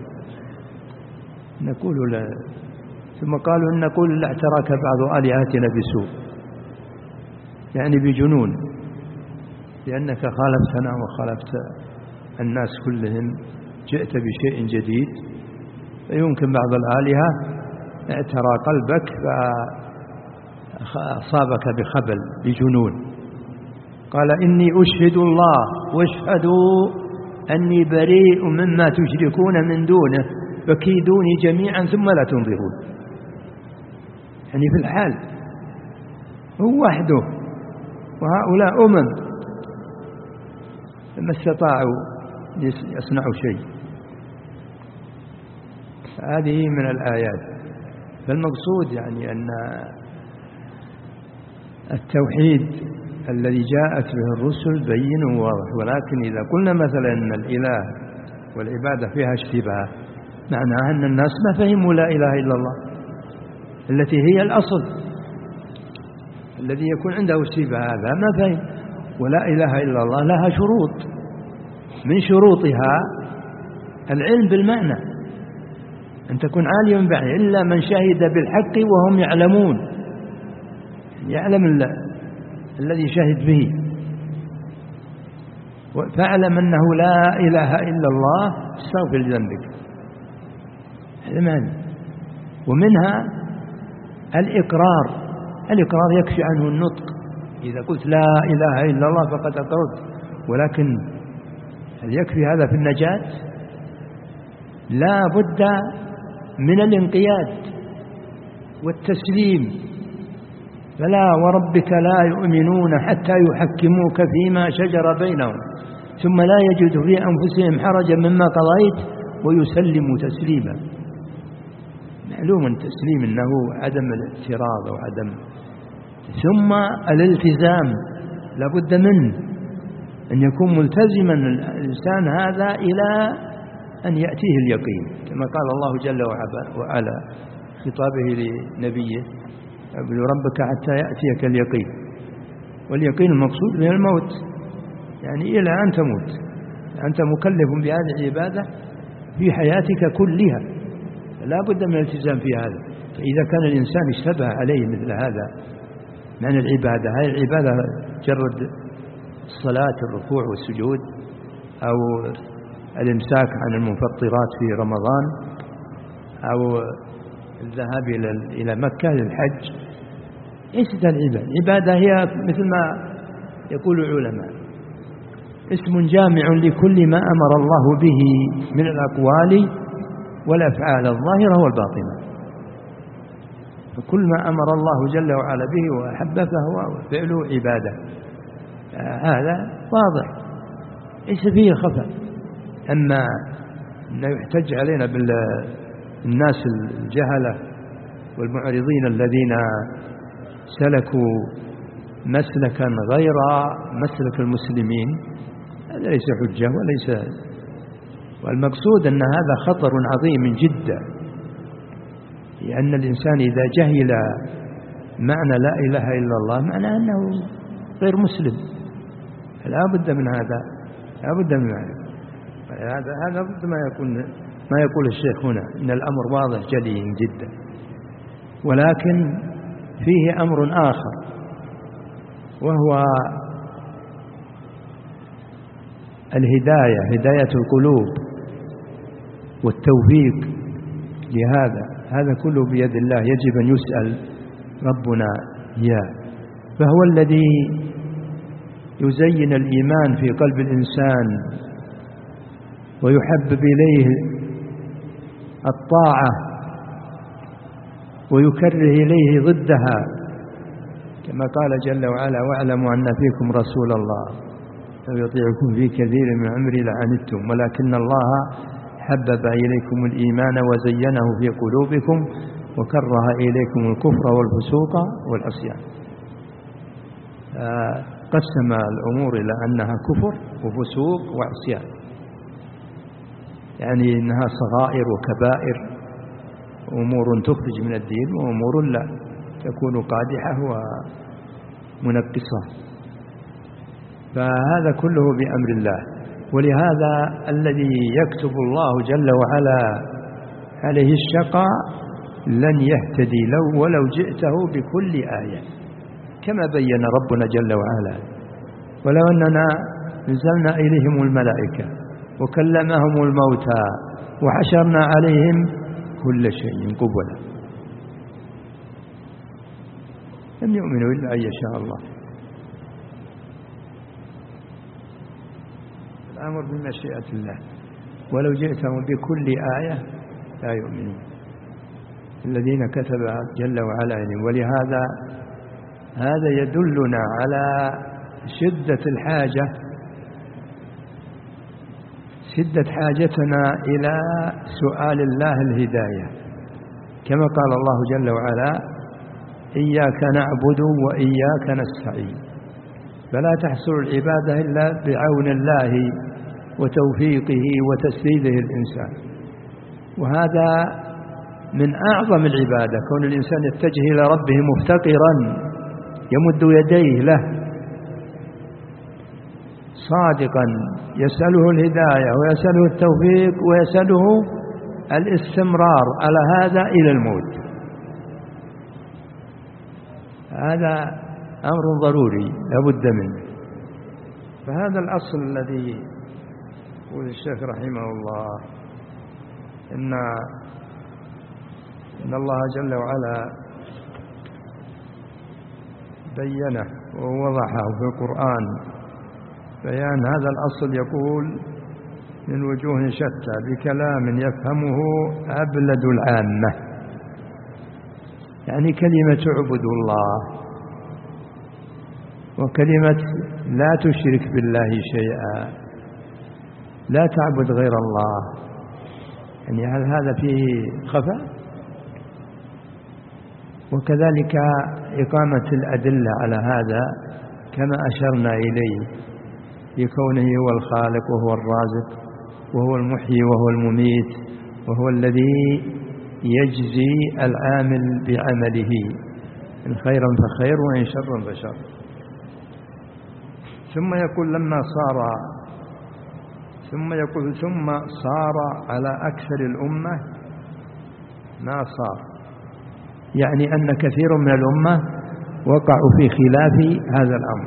نقول لا. ثم قالوا إن نقول لا اعتراك بعض آلهتنا بسوء، يعني بجنون، لأنك خالفتنا وخالفت الناس كلهم، جئت بشيء جديد، فيمكن بعض الآلهة اعترى قلبك فأصابك بخبل بجنون. قال إني أشهد الله واشهدوا أني بريء مما تشركون من دونه فكيدوني جميعا ثم لا تنظرون. يعني في الحال هو وحده، وهؤلاء لما استطاعوا يصنعوا شيء. هذه من الآيات. فالمقصود يعني أن التوحيد الذي جاءت به الرسل بين وواضح، ولكن إذا قلنا مثلا أن الإله والعبادة فيها اشتباه، معناها أن الناس ما فهموا لا إله إلا الله التي هي الأصل. الذي يكون عنده اشتباه هذا ما فهم. ولا إله إلا الله لها شروط، من شروطها العلم بالمعنى، أن تكون عالما بعلم، إلا من شهد بالحق وهم يعلمون، يعلم الذي شهد به. فاعلم أنه لا إله إلا الله استغفر لذنبك، هذا معنى. ومنها الإقرار يكفي عنه النطق، إذا قلت لا إله إلا الله فقد أقررت، ولكن هل يكفي هذا في النجاة؟ لا بد من الانقياد والتسليم. فلا وربك لا يؤمنون حتى يحكموك فيما شجر بينهم ثم لا يجدوا في أنفسهم حرجا مما قضيت ويسلموا تسليما. معلوم التسليم أنه عدم الاعتراض أو عدم. ثم الالتزام لا بد منه، أن يكون ملتزما الإنسان هذا إلى أن يأتيه اليقين، كما قال الله جل وعلا خطابه لنبيه: اعبد ربك حتى يأتيك اليقين. واليقين المقصود من الموت، يعني إلى أن تموت أنت مكلف بهذه العبادة في حياتك كلها، لا بد من الالتزام في هذا. فإذا كان الإنسان اشتبه عليه مثل هذا معنى العبادة، هذه العبادة جرد الصلاة الركوع والسجود أو الإمساك عن المفطرات في رمضان أو الذهاب إلى مكة للحج، ليست العبادة. العبادة هي مثل ما يقول العلماء اسم جامع لكل ما أمر الله به من الأقوال والأفعال الظاهرة والباطنة. فكل ما أمر الله جل وعلا به وأحبه فهو فعله عبادة، هذا واضح ليس فيه خفاء. أما أنه يحتج علينا بالناس الجهلة والمعرضين الذين سلكوا مسلكا غير مسلك المسلمين، هذا ليس حجة وليس. والمقصود أن هذا خطر عظيم جدا، لأن الإنسان إذا جهل معنى لا إله إلا الله معنى أنه غير مسلم. لا بد من هذا، لا بد من هذا بد ما يقول الشيخ هنا، إن الأمر واضح جلي جدا. ولكن فيه أمر آخر، وهو الهداية، هداية القلوب والتوفيق هذا كله بيد الله، يجب أن يسأل ربنا إياه. فهو الذي يزين الإيمان في قلب الإنسان ويحبب إليه الطاعة ويكره إليه ضدها، كما قال جل وعلا: واعلموا أن فيكم رسول الله لو يطيعكم في كثير من أمر لعنتم ولكن الله حبب إليكم الإيمان وزينه في قلوبكم وكره إليكم الكفر والفسوق والعصيان. قسم الأمور إلى أنها كفر وفسوق وعصيان، يعني إنها صغائر وكبائر، أمور تخرج من الدين وأمور لا تكون قادحة ومنقصة. فهذا كله بأمر الله. ولهذا الذي يكتب الله جل وعلا عليه الشقاء لن يهتدي له ولو جئته بكل آية، كما بين ربنا جل وعلا: ولو أننا نزلنا إليهم الملائكة وكلمهم الموتى وحشرنا عليهم كل شيء قبلا لم يؤمنوا إلا أن يشاء الله. الأمر بمشيئة الله، ولو جئتهم بكل آية لا يؤمنون الذين كتب جل وعلا عليهم. ولهذا هذا يدلنا على شدة الحاجة، شدة حاجتنا إلى سؤال الله الهداية، كما قال الله جل وعلا: إياك نعبد وإياك نستعين. فلا تحصل العبادة إلا بعون الله وتوفيقه وتسديده الإنسان. وهذا من أعظم العبادة، كون الإنسان يتجه إلى ربه مفتقرا يمد يديه له صادقا يسأله الهداية ويسأله التوفيق ويسأله الاستمرار على هذا إلى الموت. هذا أمر ضروري لابد منه. فهذا الأصل الذي يقول الشيخ رحمه الله إن الله جل وعلا بينه ووضحه في القرآن بيان هذا الأصل، يقول من وجوه شتى بكلام يفهمه أبلد العامة، يعني كلمة اعبدوا الله وكلمة لا تشرك بالله شيئا، لا تعبد غير الله. يعني هل هذا فيه خفاء؟ وكذلك إقامة الأدلة على هذا كما أشرنا إليه بكونه هو الخالق وهو الرازق وهو المحيي وهو المميت وهو الذي يجزي العامل بعمله إن خيرا فخير وإن شرا فشر. ثم يقول ثم صار على أكثر الأمة ما صار، يعني أن كثير من الأمة وقعوا في خلاف هذا الأمر.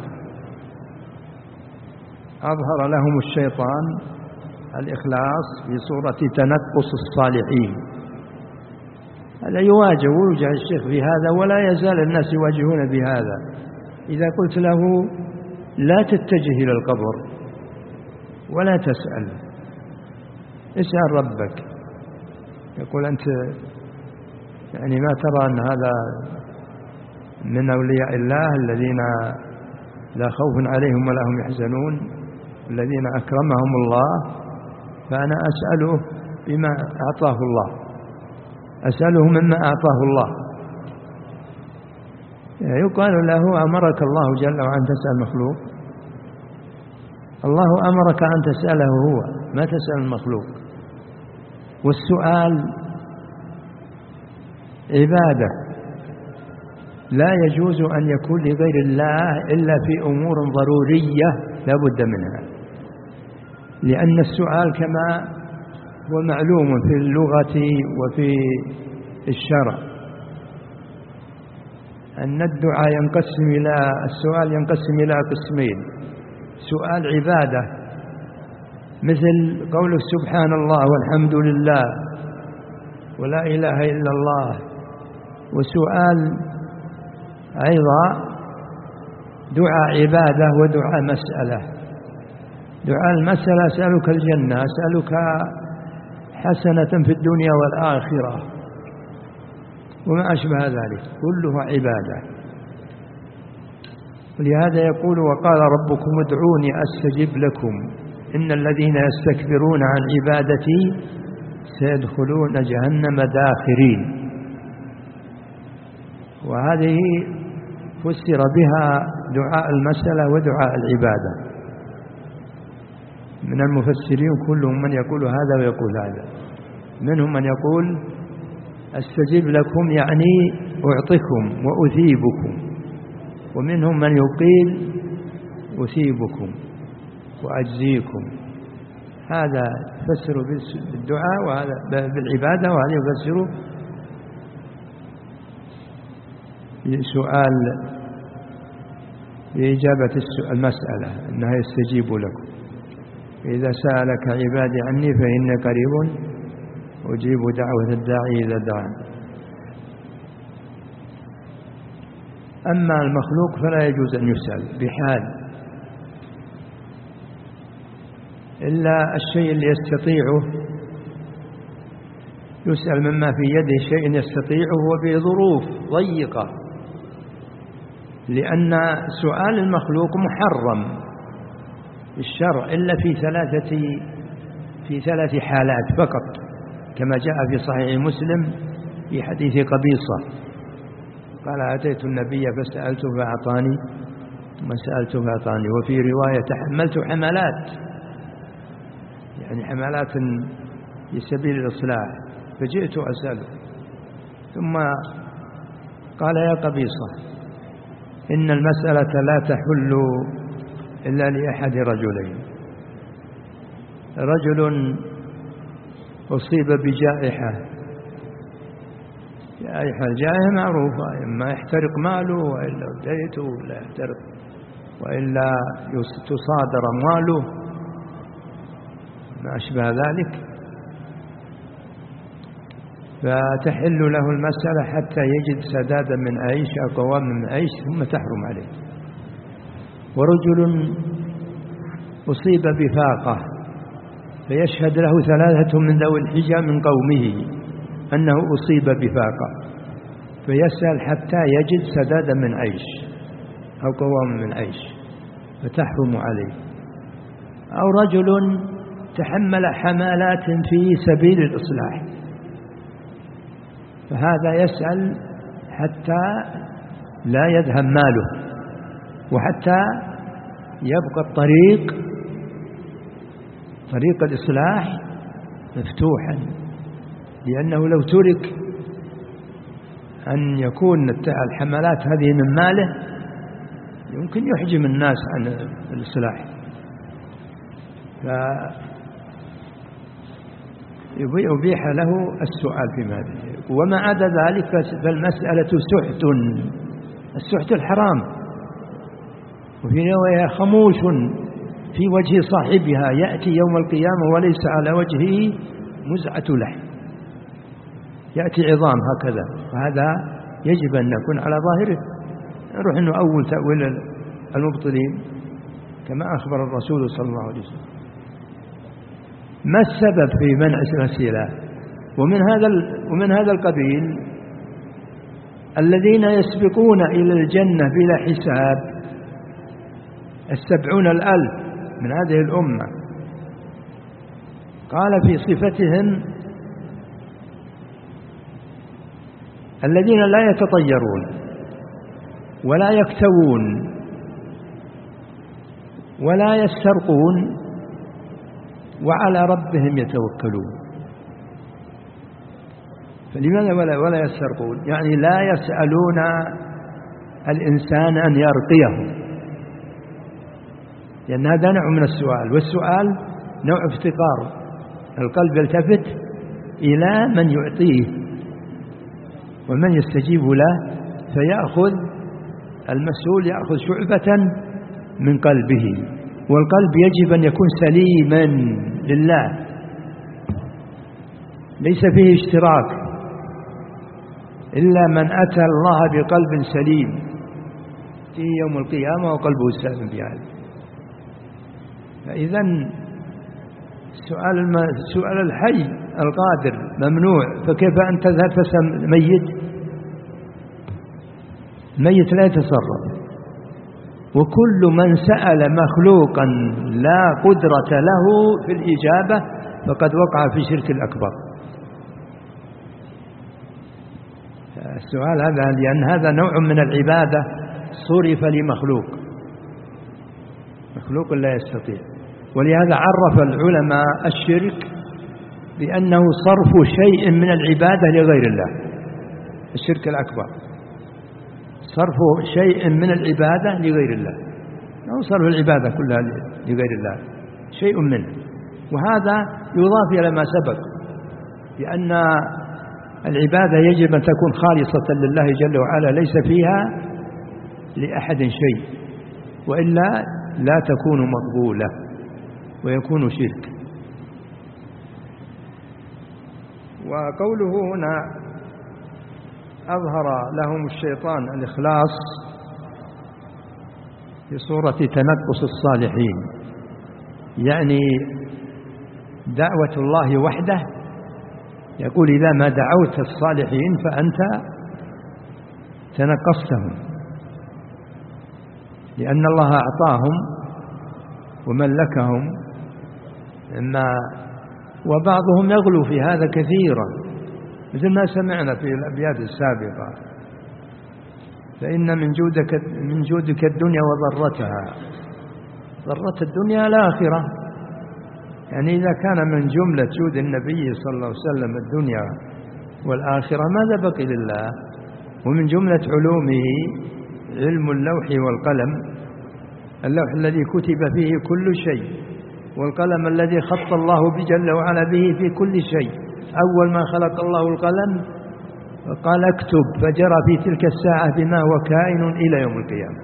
أظهر لهم الشيطان الإخلاص في صورة تنقص الصالحين. هذا يواجه الشيخ في هذا ولا يزال الناس يواجهون بهذا. إذا قلت له لا تتجه إلى القبر ولا تسأل، اسأل ربك، يقول أنت يعني ما ترى أن هذا من أولياء الله الذين لا خوف عليهم ولا هم يحزنون، الذين أكرمهم الله، فأنا أسأله بما أعطاه الله، أسأله مما أعطاه الله. يقال له أمرك الله جل وعلا أن تسأل مخلوق؟ الله أمرك أن تسأله هو، ما تسأل المخلوق. والسؤال عبادة لا يجوز أن يكون لغير الله إلا في أمور ضرورية لا بد منها، لأن السؤال كما هو معلوم في اللغة وفي الشرع أن الدعاء السؤال ينقسم إلى قسمين: سؤال عبادة مثل قوله سبحان الله والحمد لله ولا إله إلا الله، وسؤال أيضا دعاء عبادة ودعاء مسألة. دعاء المسألة: أسألك الجنة، أسألك حسنة في الدنيا والآخرة، وما أشبه ذلك، كلها عبادة. ولهذا يقول: وقال ربكم ادعوني أستجب لكم إن الذين يستكبرون عن عبادتي سيدخلون جهنم داخرين. وهذه فسر بها دعاء المسألة ودعاء العبادة. من المفسرين كلهم من يقول هذا ويقول هذا، منهم من يقول أستجيب لكم يعني أعطيكم وأثيبكم، ومنهم من يقيل أثيبكم وأجزيكم. هذا يفسر بالدعاء وهذا بالعبادة، وهذا يفسر سؤال بإجابة المسألة أنها يستجيب لكم. إذا سألك عبادي عني فإني قريب أجيب دعوة الداعي إذا دعان. أما المخلوق فلا يجوز أن يسأل بحال، إلا الشيء اللي يستطيعه يسأل، مما في يده شيء يستطيعه وبظروف ضيقة، لأن سؤال المخلوق محرم الشرع إلا في ثلاث حالات فقط، كما جاء في صحيح مسلم في حديث قبيصة قال: أتيت النبي فسألته فأعطاني ما سألته فأعطاني. وفي رواية: تحملت حملات، يعني حملات في سبيل الإصلاح، فجئت أسأله، ثم قال: يا قبيصة إن المسألة لا تحل إلا لأحد رجلين: رجل أصيب بجائحة، الجائحة معروفة، إما يحترق ماله وإلا بيته ولا يحترق وإلا تصادر أمواله ما أشبه ذلك، فتحل له المسألة حتى يجد سدادا من عيش أو قوام من عيش ثم تحرم عليه. ورجل أصيب بفاقة فيشهد له 3 من ذوي الحجة من قومه أنه أصيب بفاقة، فيسأل حتى يجد سدادا من عيش أو قوام من عيش فتحرم عليه. أو رجل تحمل حمالات في سبيل الإصلاح، فهذا يسأل حتى لا يذهب ماله وحتى يبقى طريق الإصلاح مفتوحا، لأنه لو ترك أن يكون الحملات هذه من ماله يمكن يحجم الناس عن الإصلاح، فيبيح له السؤال في هذا. وما عدا ذلك فالمسألة سحت، السحت الحرام، وفي رواية خموش في وجه صاحبها يأتي يوم القيامة وليس على وجهه مزعة لحم، يأتي عظام هكذا، وهذا يجب أن يكون على ظاهره. نروح أنه أول تأويل المبطلين كما أخبر الرسول صلى الله عليه وسلم. ما السبب في منع الوسيلة؟ ومن هذا القبيل الذين يسبقون إلى الجنة بلا حساب 70,000 من هذه الأمة، قال في صفتهم: الذين لا يتطيرون ولا يكتوون ولا يسترقون وعلى ربهم يتوكلون. فلماذا ولا يسترقون؟ يعني لا يسألون الإنسان أن يرقيه، لأن هذا نوع من السؤال، والسؤال نوع افتقار، القلب يلتفت إلى من يعطيه ومن يستجيب له، فيأخذ المسؤول يأخذ شعبة من قلبه، والقلب يجب أن يكون سليما لله ليس فيه اشتراك، إلا من أتى الله بقلب سليم في يوم القيامة وقلبه سالم بهذا. فإذا سؤال الحي القادر ممنوع، فكيف أن تذهب تسأل ميت لا يتصرف. وكل من سأل مخلوقا لا قدرة له في الإجابة فقد وقع في شرك الأكبر. السؤال هذا لأن هذا نوع من العبادة صرف لمخلوق، مخلوق لا يستطيع. ولهذا عرف العلماء الشرك بأنه صرف شيء من العبادة لغير الله. الشرك الأكبر صرف شيء من العبادة لغير الله، أو صرف العبادة كلها لغير الله شيء منه. وهذا يضاف إلى ما سبق، لأن العبادة يجب أن تكون خالصة لله جل وعلا ليس فيها لأحد شيء، وإلا لا تكون مقبولة ويكون شرك. وقوله هنا أظهر لهم الشيطان الإخلاص في صورة تنقص الصالحين، يعني دعوة الله وحده. يقول: إذا ما دعوت الصالحين فأنت تنقصتهم، لأن الله أعطاهم وملكهم وبعضهم يغلو في هذا كثيرا، مثل ما سمعنا في الأبيات السابقة: فإن من جودك الدنيا وضرتها، ضرت الدنيا الآخرة. يعني إذا كان من جملة جود النبي صلى الله عليه وسلم الدنيا والآخرة ماذا بقي لله؟ ومن جملة علومه علم اللوح والقلم، اللوح الذي كتب فيه كل شيء، والقلم الذي خط الله جل وعلا به في كل شيء. أول ما خلق الله القلم قال اكتب، فجرى في تلك الساعة بما هو كائن إلى يوم القيامة.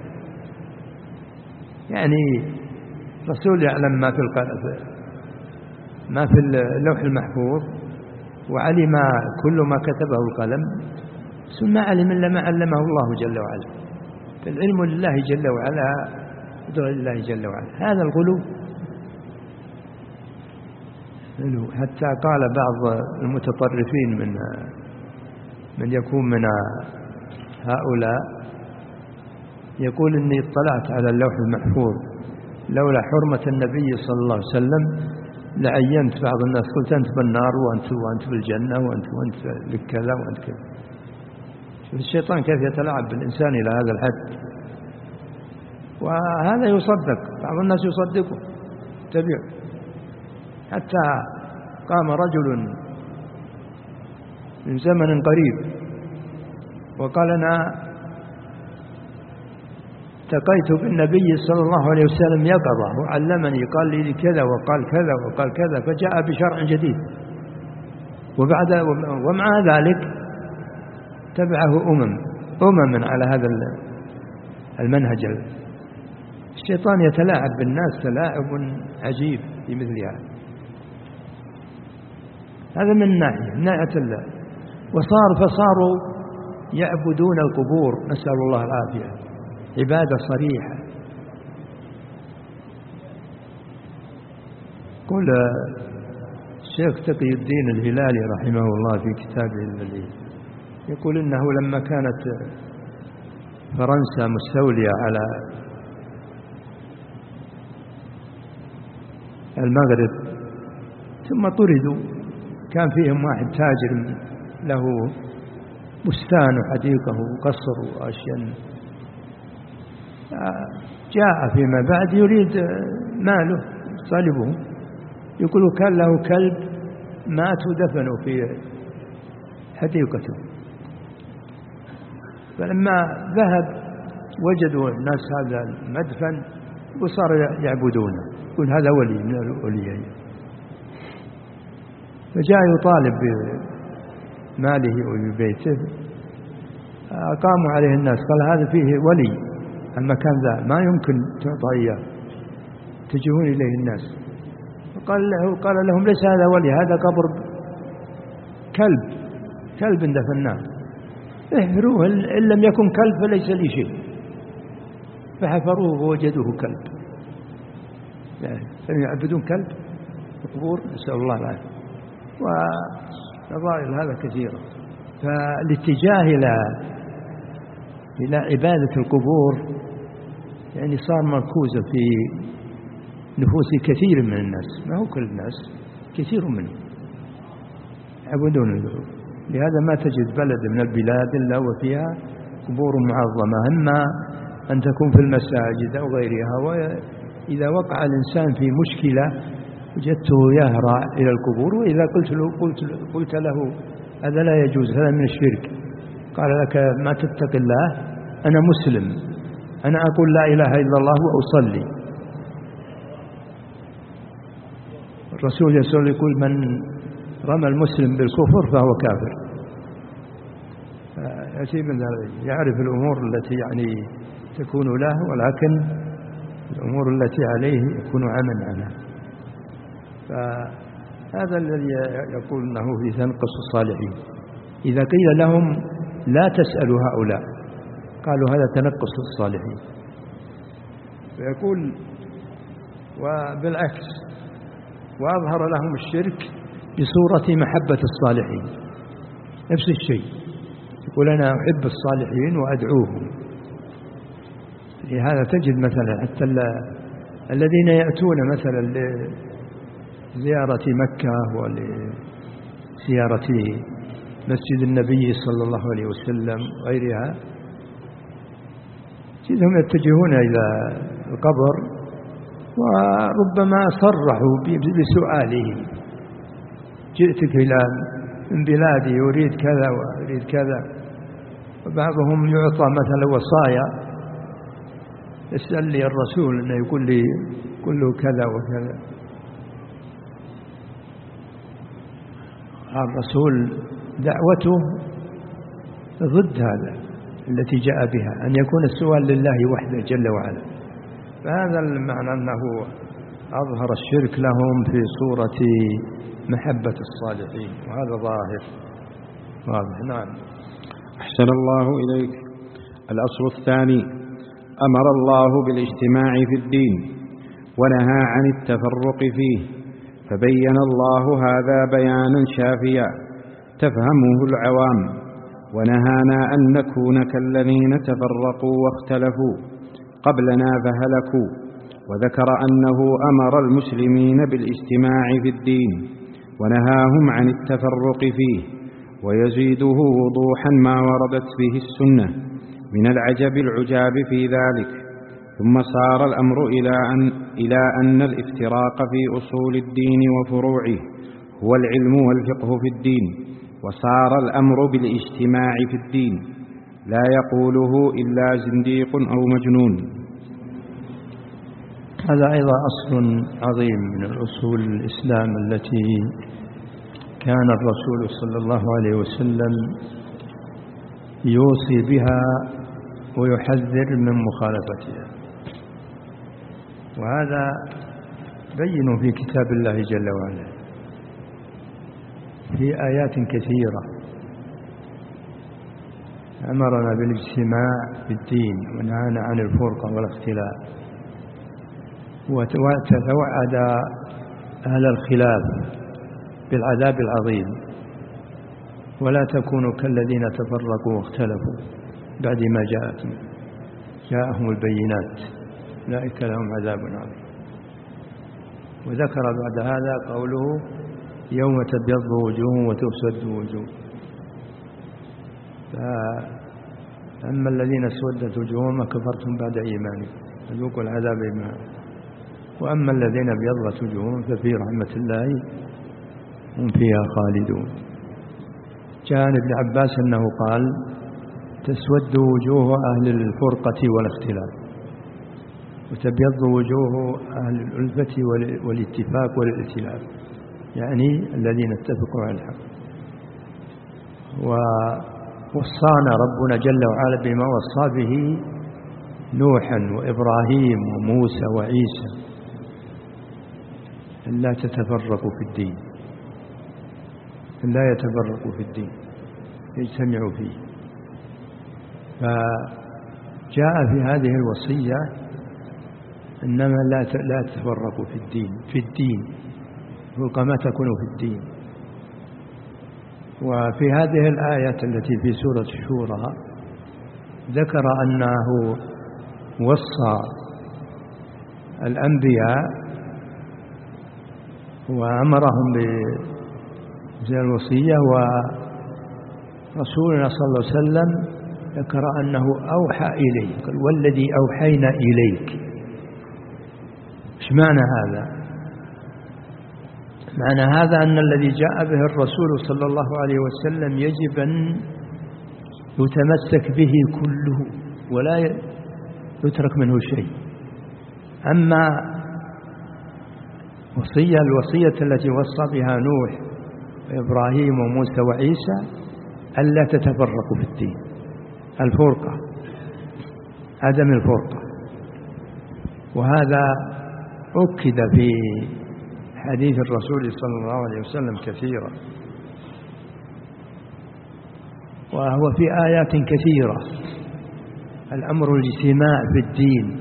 يعني الرسول يعلم ما في اللوح المحفوظ، وعلم كل ما كتبه القلم، ثم علم إلا ما علمه الله جل وعلا. فالعلم لله جل وعلا، قدرة لله جل وعلا. هذا الغلو حتى قال بعض المتطرفين من يكون من هؤلاء، يقول إني اطلعت على اللوح المحفوظ لولا حرمة النبي صلى الله عليه وسلم لعينت بعض الناس، قلت أنت بالنار وأنت بالجنة وأنت لك كذا وأنت كذا. شوف الشيطان كيف يتلاعب بالإنسان إلى هذا الحد، وهذا يصدق، بعض الناس يصدقه تبع. حتى قام رجل من زمن قريب وقال أنا التقيت بالنبي صلى الله عليه وسلم يقظة وعلمني، قال لي كذا وقال كذا وقال كذا، فجاء بشرع جديد. ومع ذلك تبعه أمم على هذا المنهج. الشيطان يتلاعب بالناس تلاعب عجيب في مثل هذا من ناحية الله. فصاروا يعبدون القبور، نسأل الله العافية، عبادة صريحة. قل الشيخ تقي الدين الهلالي رحمه الله في كتابه الذي يقول إنه لما كانت فرنسا مستولية على المغرب ثم طردوا، كان فيهم واحد تاجر له بستان وحديقة وقصر وأشياء، جاء فيما بعد يريد ماله طالبه، يقول كان له كلب مات ودفنوا في حديقته، فلما ذهب وجدوا الناس هذا المدفن وصاروا يعبدونه، يقول هذا ولي من الأولياء، فجاء يطالب بماله وببيته، قاموا عليه الناس قال هذا فيه ولي، المكان ذا ما يمكن تعطى إياه، تجيون إليه الناس. قال لهم ليس هذا ولي، هذا قبر كلب دفناه، احفروه، إن لم يكن كلب فليس لي شيء. فحفروه ووجدوه كلب، يعني يعبدون كلب القبور، نسأل الله العافية. ونظائر هذا كثيرة. فالاتجاه إلى عبادة القبور يعني صار مركوزا في نفوس كثير من الناس، ما هو كل الناس، كثير منهم يعبدون القبور. لهذا ما تجد بلد من البلاد إلا وفيها قبور معظمة، إما أن تكون في المساجد أو غيرها. وإذا وقع الإنسان في مشكلة وجدته يهرع إلى القبور، وإذا قلت له هذا لا يجوز، هذا من الشرك، قال لك ما تتق الله، أنا مسلم، أنا أقول لا إله إلا الله وأصلي. الرسول يقول من رمى المسلم بالكفر فهو كافر. يعرف الأمور التي يعني تكون له، ولكن الأمور التي عليه يكون عمى عنها. فهذا الذي يقول أنه في تنقص الصالحين. إذا قيل لهم لا تسألوا هؤلاء قالوا هذا تنقص الصالحين. فيقول وبالعكس، وأظهر لهم الشرك بصورة محبة الصالحين، نفس الشيء، يقول أنا أحب الصالحين وأدعوهم. لهذا تجد مثلا حتى الذين يأتون مثلا لزيارة مكة ولزيارة مسجد النبي صلى الله عليه وسلم وغيرها، تجدهم يتجهون إلى القبر وربما صرحوا بسؤاله، جئتك من بلادي يريد كذا ويريد كذا. وبعضهم يعطى مثلا وصايا تسأل لي الرسول أنه يقول لي كله كذا وكذا. الرسول دعوته ضد هذا التي جاء بها، أن يكون السؤال لله وحده جل وعلا. فهذا المعنى أنه أظهر الشرك لهم في صورة محبة الصالحين، وهذا ظاهر واضح. نعم. أحسن الله إليك. الأصل الثاني: أمر الله بالاجتماع في الدين ونهى عن التفرق فيه، فبين الله هذا بيانا شافيا تفهمه العوام، ونهانا أن نكون كالذين تفرقوا واختلفوا قبلنا فهلكوا، وذكر أنه أمر المسلمين بالاجتماع في الدين ونهاهم عن التفرق فيه، ويزيده وضوحا ما وردت به السنة من العجب العجاب في ذلك. ثم صار الأمر إلى أن الافتراق في أصول الدين وفروعه هو العلم والفقه في الدين، وصار الأمر بالاجتماع في الدين لا يقوله إلا زنديق أو مجنون. هذا أيضا أصل عظيم من الأصول الإسلام التي كان الرسول صلى الله عليه وسلم يوصي بها ويحذر من مخالفتها، وهذا بين في كتاب الله جل وعلا في آيات كثيرة. أمرنا بالاجتماع في الدين ونهانا عن الفرقة والاختلاف، وتوعد أهل الخلاف بالعذاب العظيم: ولا تكونوا كالذين تفرقوا واختلفوا بعد ما جاءهم البينات أولئك لهم عذاب عظيم. وذكر بعد هذا قوله: يوم تبيض وجوه وتسود وجوه. فأما الذين اسودت وجوههم كفرتم بعد إيمانكم فذوقوا العذاب بما، وأما الذين ابيضت وجوههم ففي رحمة الله هم فيها خالدون. جاء عن ابن عباس أنه قال: تسود وجوه أهل الفرقة والاختلاف، وتبيض وجوه أهل الألفة والاتفاق والائتلاف، يعني الذين اتفقوا على الحق. ووصانا ربنا جل وعلا بما وصى به نوحا وإبراهيم وموسى وعيسى: أن لا تتفرقوا في الدين، أن لا يتفرقوا في الدين، يجتمعوا فيه. فجاء في هذه الوصية إنما لا تتفرقوا في الدين فرقة ما تكون في الدين. وفي هذه الآية التي في سورة الشورى ذكر أنه وصى الأنبياء وأمرهم بهذه الوصية، ورسولنا صلى الله عليه وسلم ذكر أنه أوحى إليك: والذي أوحينا إليك. إيش معنى هذا؟ معنى هذا أن الذي جاء به الرسول صلى الله عليه وسلم يجب أن يتمسك به كله ولا يترك منه شيء. أما الوصية التي وصى بها نوح وإبراهيم وموسى وعيسى ألا تتفرقوا في الدين، الفرقة، عدم الفرقة. وهذا أكد في حديث الرسول صلى الله عليه وسلم كثيرا، وهو في آيات كثيرة الأمر الاجتماع في الدين،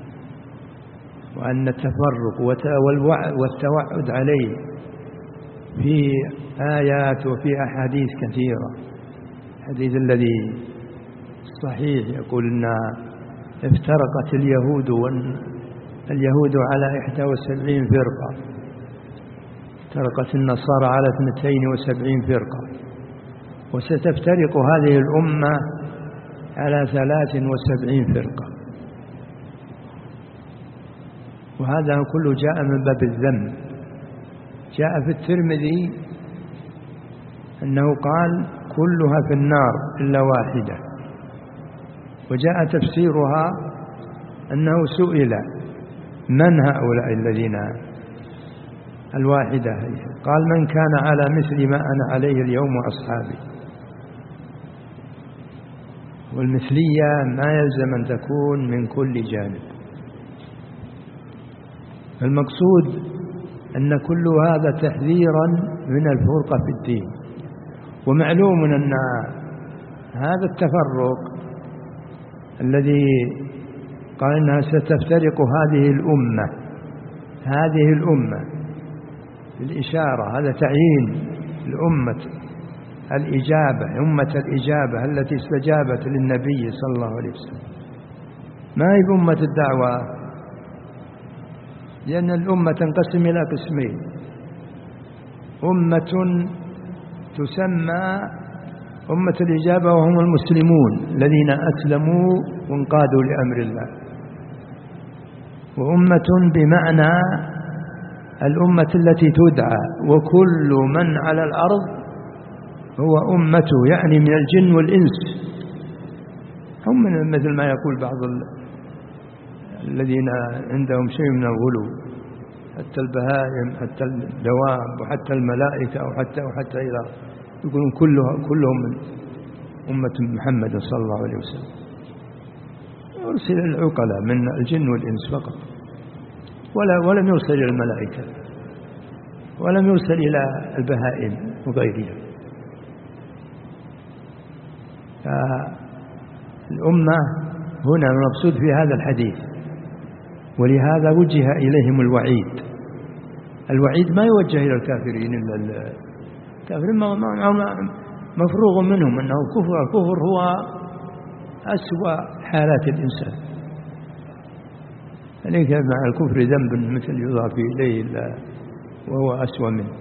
وأن التفرق والتوعد عليه في آيات وفي أحاديث كثيرة. الحديث الذي صحيح يقول إن افترقت اليهود على 71 فرقة، افترقت النصارى على 72 فرقة، وستفترق هذه الأمة على 73 فرقة. وهذا كله جاء من باب الذم. جاء في الترمذي أنه قال: كلها في النار إلا واحدة. وجاء تفسيرها أنه سئل من هؤلاء الذين الواحدة، قال من كان على مثل ما أنا عليه اليوم وأصحابي. والمثلية ما يلزم أن تكون من كل جانب. المقصود أن كل هذا تحذيرا من الفرقة في الدين. ومعلوم أن هذا التفرق الذي قال أنها ستفترق هذه الأمة بالإشارة، هذا تعيين الأمة الإجابة التي استجابت للنبي صلى الله عليه وسلم، ما هي بأمة الدعوة، لأن الأمة تنقسم إلى قسمين: أمة تسمى أمة الإجابة وهم المسلمون الذين أسلموا وانقادوا لأمر الله، وأمة بمعنى الأمة التي تدعى، وكل من على الأرض هو أمته، يعني من الجن والإنس. هم مثل ما يقول بعض الذين عندهم شيء من الغلو، حتى البهائم، حتى الدواب، وحتى الملائكة، وحتى إلى يقولون كلهم من أمة محمد صلى الله عليه وسلم. أرسل العقلاء من الجن والإنس فقط، ولم يرسل إلى الملائكة، ولم يرسل إلى البهائم وغيرها. الأمة هنا المقصود في هذا الحديث، ولهذا وجه إليهم الوعيد. الوعيد ما يوجه إلى الكافرين إلا الكافرين مفروغ منهم أنه الكفر هو أسوأ حالات الإنسان، ليس مع الكفر ذنب مثل يضاف إليه وهو أسوأ منه.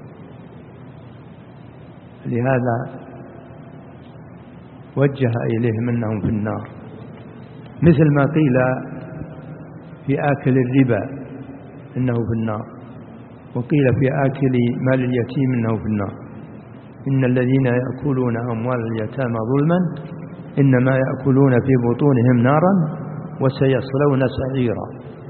لهذا وجه إليهم أنهم في النار، مثل ما قيل في آكل الربا إنه في النار، وقيل في آكل مال اليتيم إنه في النار. إن الذين يأكلون أموال اليتامى ظلما إنما يأكلون في بطونهم نارا وسيصلون سعيرا.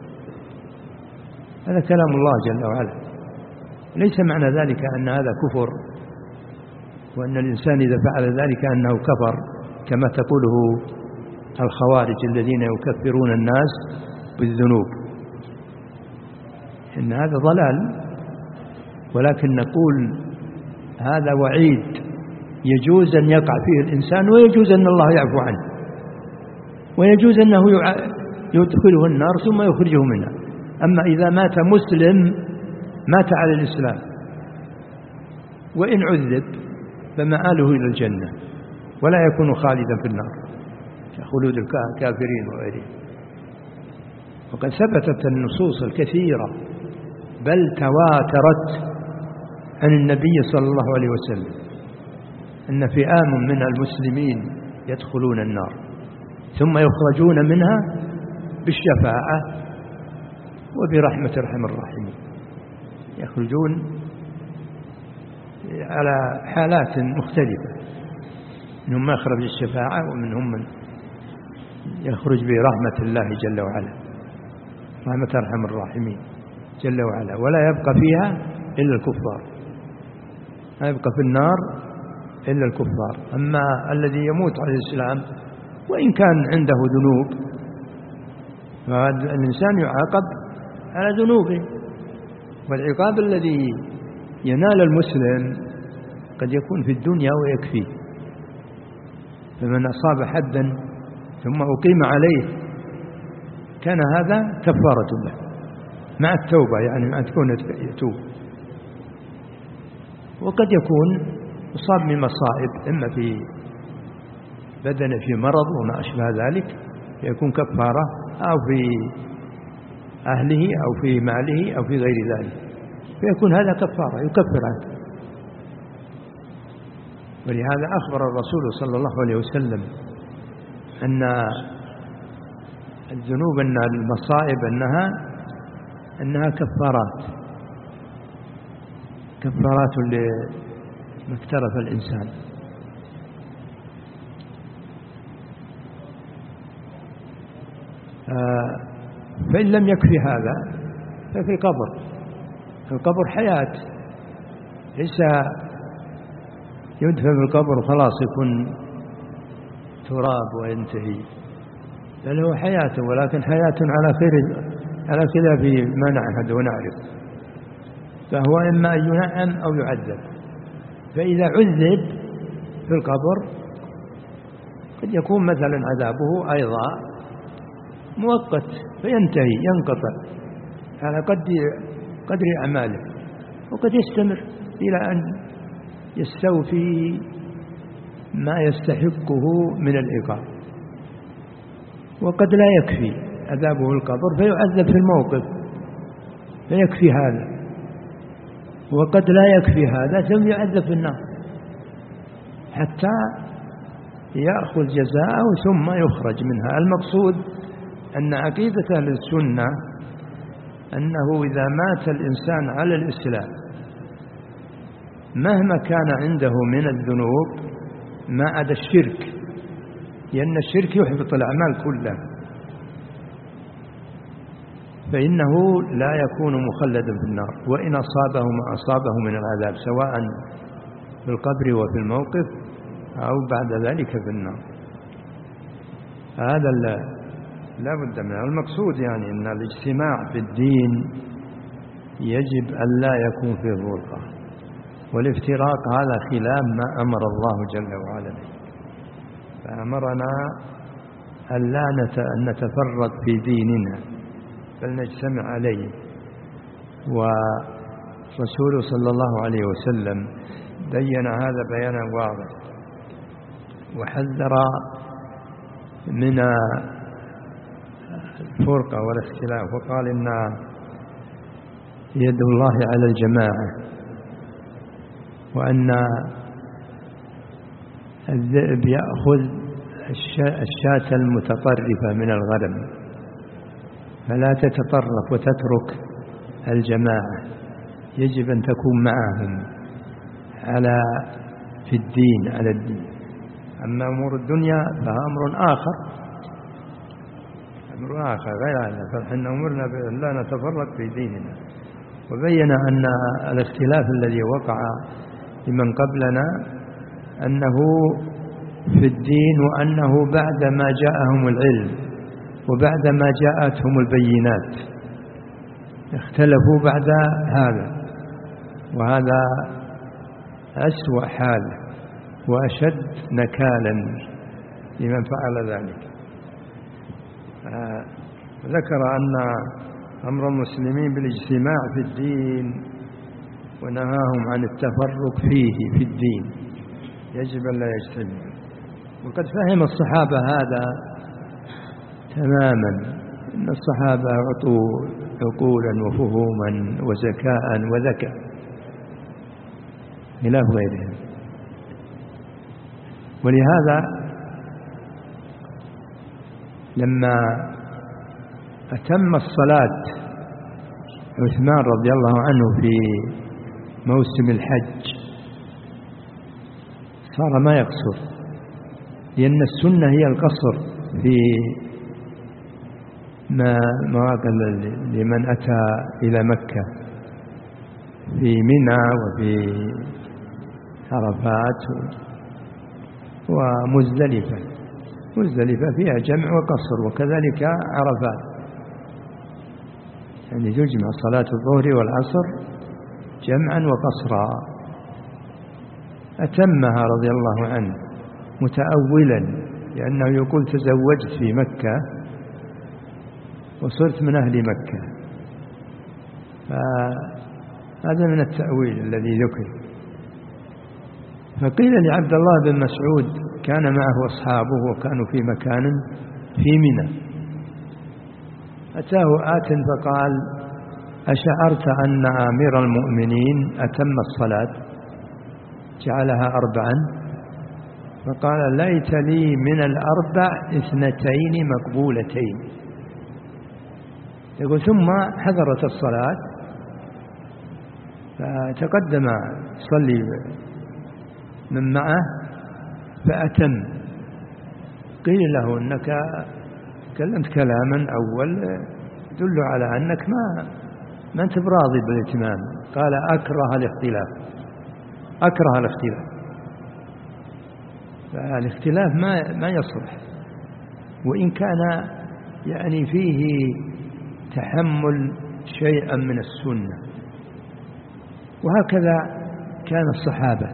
هذا كلام الله جل وعلا. ليس معنى ذلك أن هذا كفر، وأن الإنسان إذا فعل ذلك أنه كفر كما تقوله الخوارج الذين يكفرون الناس بالذنوب، إن هذا ضلال. ولكن نقول هذا وعيد يجوز أن يقع فيه الإنسان، ويجوز أن الله يعفو عنه، ويجوز أنه يدخله النار ثم يخرجه منها. أما إذا مات مسلم مات على الإسلام وإن عذب فمآله إلى الجنة ولا يكون خالدا في النار كخلود الكافرين وغيرهم. وقد ثبتت النصوص الكثيرة بل تواترت عن النبي صلى الله عليه وسلم أن فئام من المسلمين يدخلون النار ثم يخرجون منها بالشفاعة وبرحمة أرحم الراحمين. يخرجون على حالات مختلفة، منهم من يخرج بالشفاعة، ومنهم من يخرج برحمة الله جل وعلا، رحمة أرحم الراحمين جل وعلا، ولا يبقى فيها إلا الكفار، لا يبقى في النار إلا الكفار. أما الذي يموت على الإسلام وإن كان عنده ذنوب فالإنسان يعاقب على ذنوبه، والعقاب الذي ينال المسلم قد يكون في الدنيا ويكفي. فمن أصاب حدا ثم أقيم عليه كان هذا كفارة له مع التوبة، يعني مع تكون يتوب. وقد يكون أصاب من مصائب إما في بدنه في مرض وما أشبه ذلك فيكون كفارة، أو في أهله أو في ماله أو في غير ذلك فيكون هذا كفارة يكفر عنه. ولهذا أخبر الرسول صلى الله عليه وسلم أن الذنوب، أن المصائب أنها كفارات لما اقترف الإنسان. فإن لم يكفي هذا ففي القبر حياة، ليس يدفن في القبر وخلاص يكون تراب وينتهي، بل هو حياة، ولكن حياة على خلاف ما نعهد ونعرف. فهو إما أن ينعم أو يعذب. فإذا عذب في القبر قد يكون مثلا عذابه أيضا مؤقت فينتهي ينقطع على قدر أعماله، وقد يستمر إلى أن يستوفي ما يستحقه من العقاب. وقد لا يكفي عذابه القبر فيعذب في الموقف فيكفي هذا، وقد لا يكفي هذا ثم يعذب في النار حتى يأخذ جزاءه ثم يخرج منها. المقصود أن عقيدة أهل السنة أنه إذا مات الإنسان على الإسلام مهما كان عنده من الذنوب ما عدا الشرك، لأن الشرك يحبط الأعمال كلها، فإنه لا يكون مخلدا في النار وإن أصابه ما أصابه من العذاب سواء في القبر وفي الموقف أو بعد ذلك في النار. هذا لا بد منه. المقصود يعني أن الاجتماع في الدين يجب أن لا يكون فيه فرقة، والافتراق هذا خلاف ما أمر الله جل وعلا به، فأمرنا أن لا نتفرق في ديننا بل نجتمع عليه. ورسوله صلى الله عليه وسلم بين هذا بيانا واضح وحذر من الفرقة والاختلاف، وقال إن يد الله على الجماعة، وأن الذئب يأخذ الشاة المتطرفة من الغنم، فلا تتطرف وتترك الجماعة، يجب أن تكون معهم في الدين على الدين. أما أمور الدنيا فها أمر آخر غير هذا، فنحن أمرنا بأن لا نتفرق في ديننا. وبين أن الاختلاف الذي وقع لمن قبلنا أنه في الدين، وأنه بعدما جاءهم العلم وبعدما جاءتهم البينات اختلفوا بعد هذا، وهذا أسوأ حال وأشد نكالا لمن فعل ذلك. ذكر أن أمر المسلمين بالاجتماع في الدين ونهاهم عن التفرق فيه في الدين، يجب أن لا يجتمعوا. وقد فهم الصحابة هذا تماما، إن الصحابة أعطوا عقولا وفهوما وذكاء وذكاء خلاف غيرهم. ولهذا لما أتم الصلاة عثمان رضي الله عنه في موسم الحج صار ما يقصر، لأن السنة هي القصر في مواقع لمن أتى إلى مكة في منى وفي عرفات ومزدلفة. مزدلفة فيها جمع وقصر، وكذلك عرفات، يعني تجمع صلاة الظهر والعصر جمعا وقصرا. أتمها رضي الله عنه متأولا، لأنه يقول تزوجت في مكة وصرت من أهل مكة، فهذا من التأويل الذي ذكر. فقيل لعبد الله بن مسعود كان معه أصحابه وكانوا في مكان في منى، أتاه آت فقال أشعرت أن أمير المؤمنين أتم الصلاة جعلها 4؟ فقال ليت لي من 4 2 مقبولتين. يقول ثم حضرت الصلاة فتقدم صلي من معه فأتم. قيل له إنك تكلمت كلاما أول يدل على أنك ما أنت براضي بالإتمام. قال أكره الاختلاف، أكره الاختلاف. فالاختلاف ما يصلح، وإن كان يعني فيه تحمل شيئا من السنة. وهكذا كان الصحابة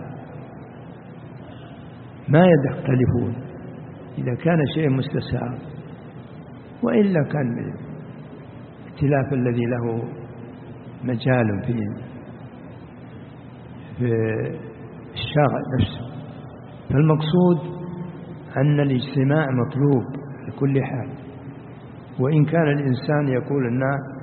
ما يختلفون إذا كان شيء مستساغ، وإلا كان الاختلاف الذي له مجال في الشرع نفسه. فالمقصود أن الاجتماع مطلوب لكل حال، وإن كان الإنسان يقول أن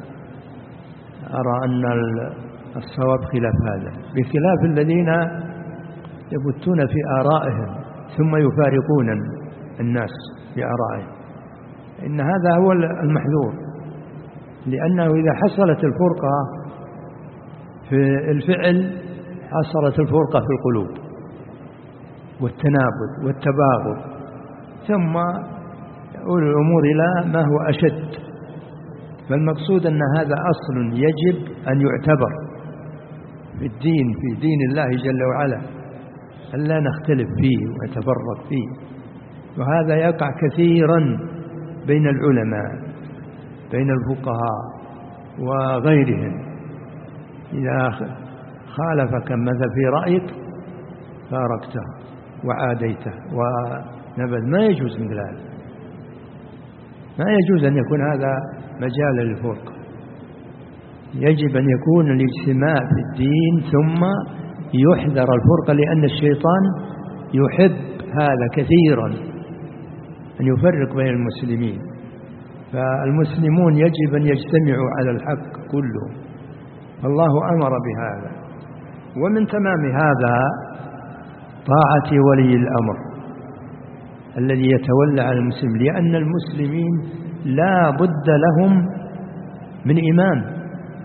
أرى أن الصواب خلاف هذا، بخلاف الذين يبتون في آرائهم ثم يفارقون الناس في آرائهم، إن هذا هو المحذور، لأنه إذا حصلت الفرقة في الفعل حصلت الفرقة في القلوب والتنابذ والتباغض، ثم يؤول الأمور إلى ما هو أشد. فالمقصود أن هذا أصل يجب أن يعتبر في الدين، في دين الله جل وعلا، أن لا نختلف فيه ونتفرق فيه. وهذا يقع كثيرا بين العلماء، بين الفقهاء وغيرهم. إذا خالفك مثل في رأيك فارقته وعاديته ونبذ، ما يجوز مثل هذا، ما يجوز أن يكون هذا مجال للفرقة. يجب أن يكون الاجتماع في الدين ثم يحذر الفرقة، لأن الشيطان يحب هذا كثيرا، أن يفرق بين المسلمين. فالمسلمون يجب أن يجتمعوا على الحق كله، الله أمر بهذا. ومن تمام هذا طاعة ولي الأمر الذي يتولى على المسلم، لأن المسلمين لا بد لهم من إمام،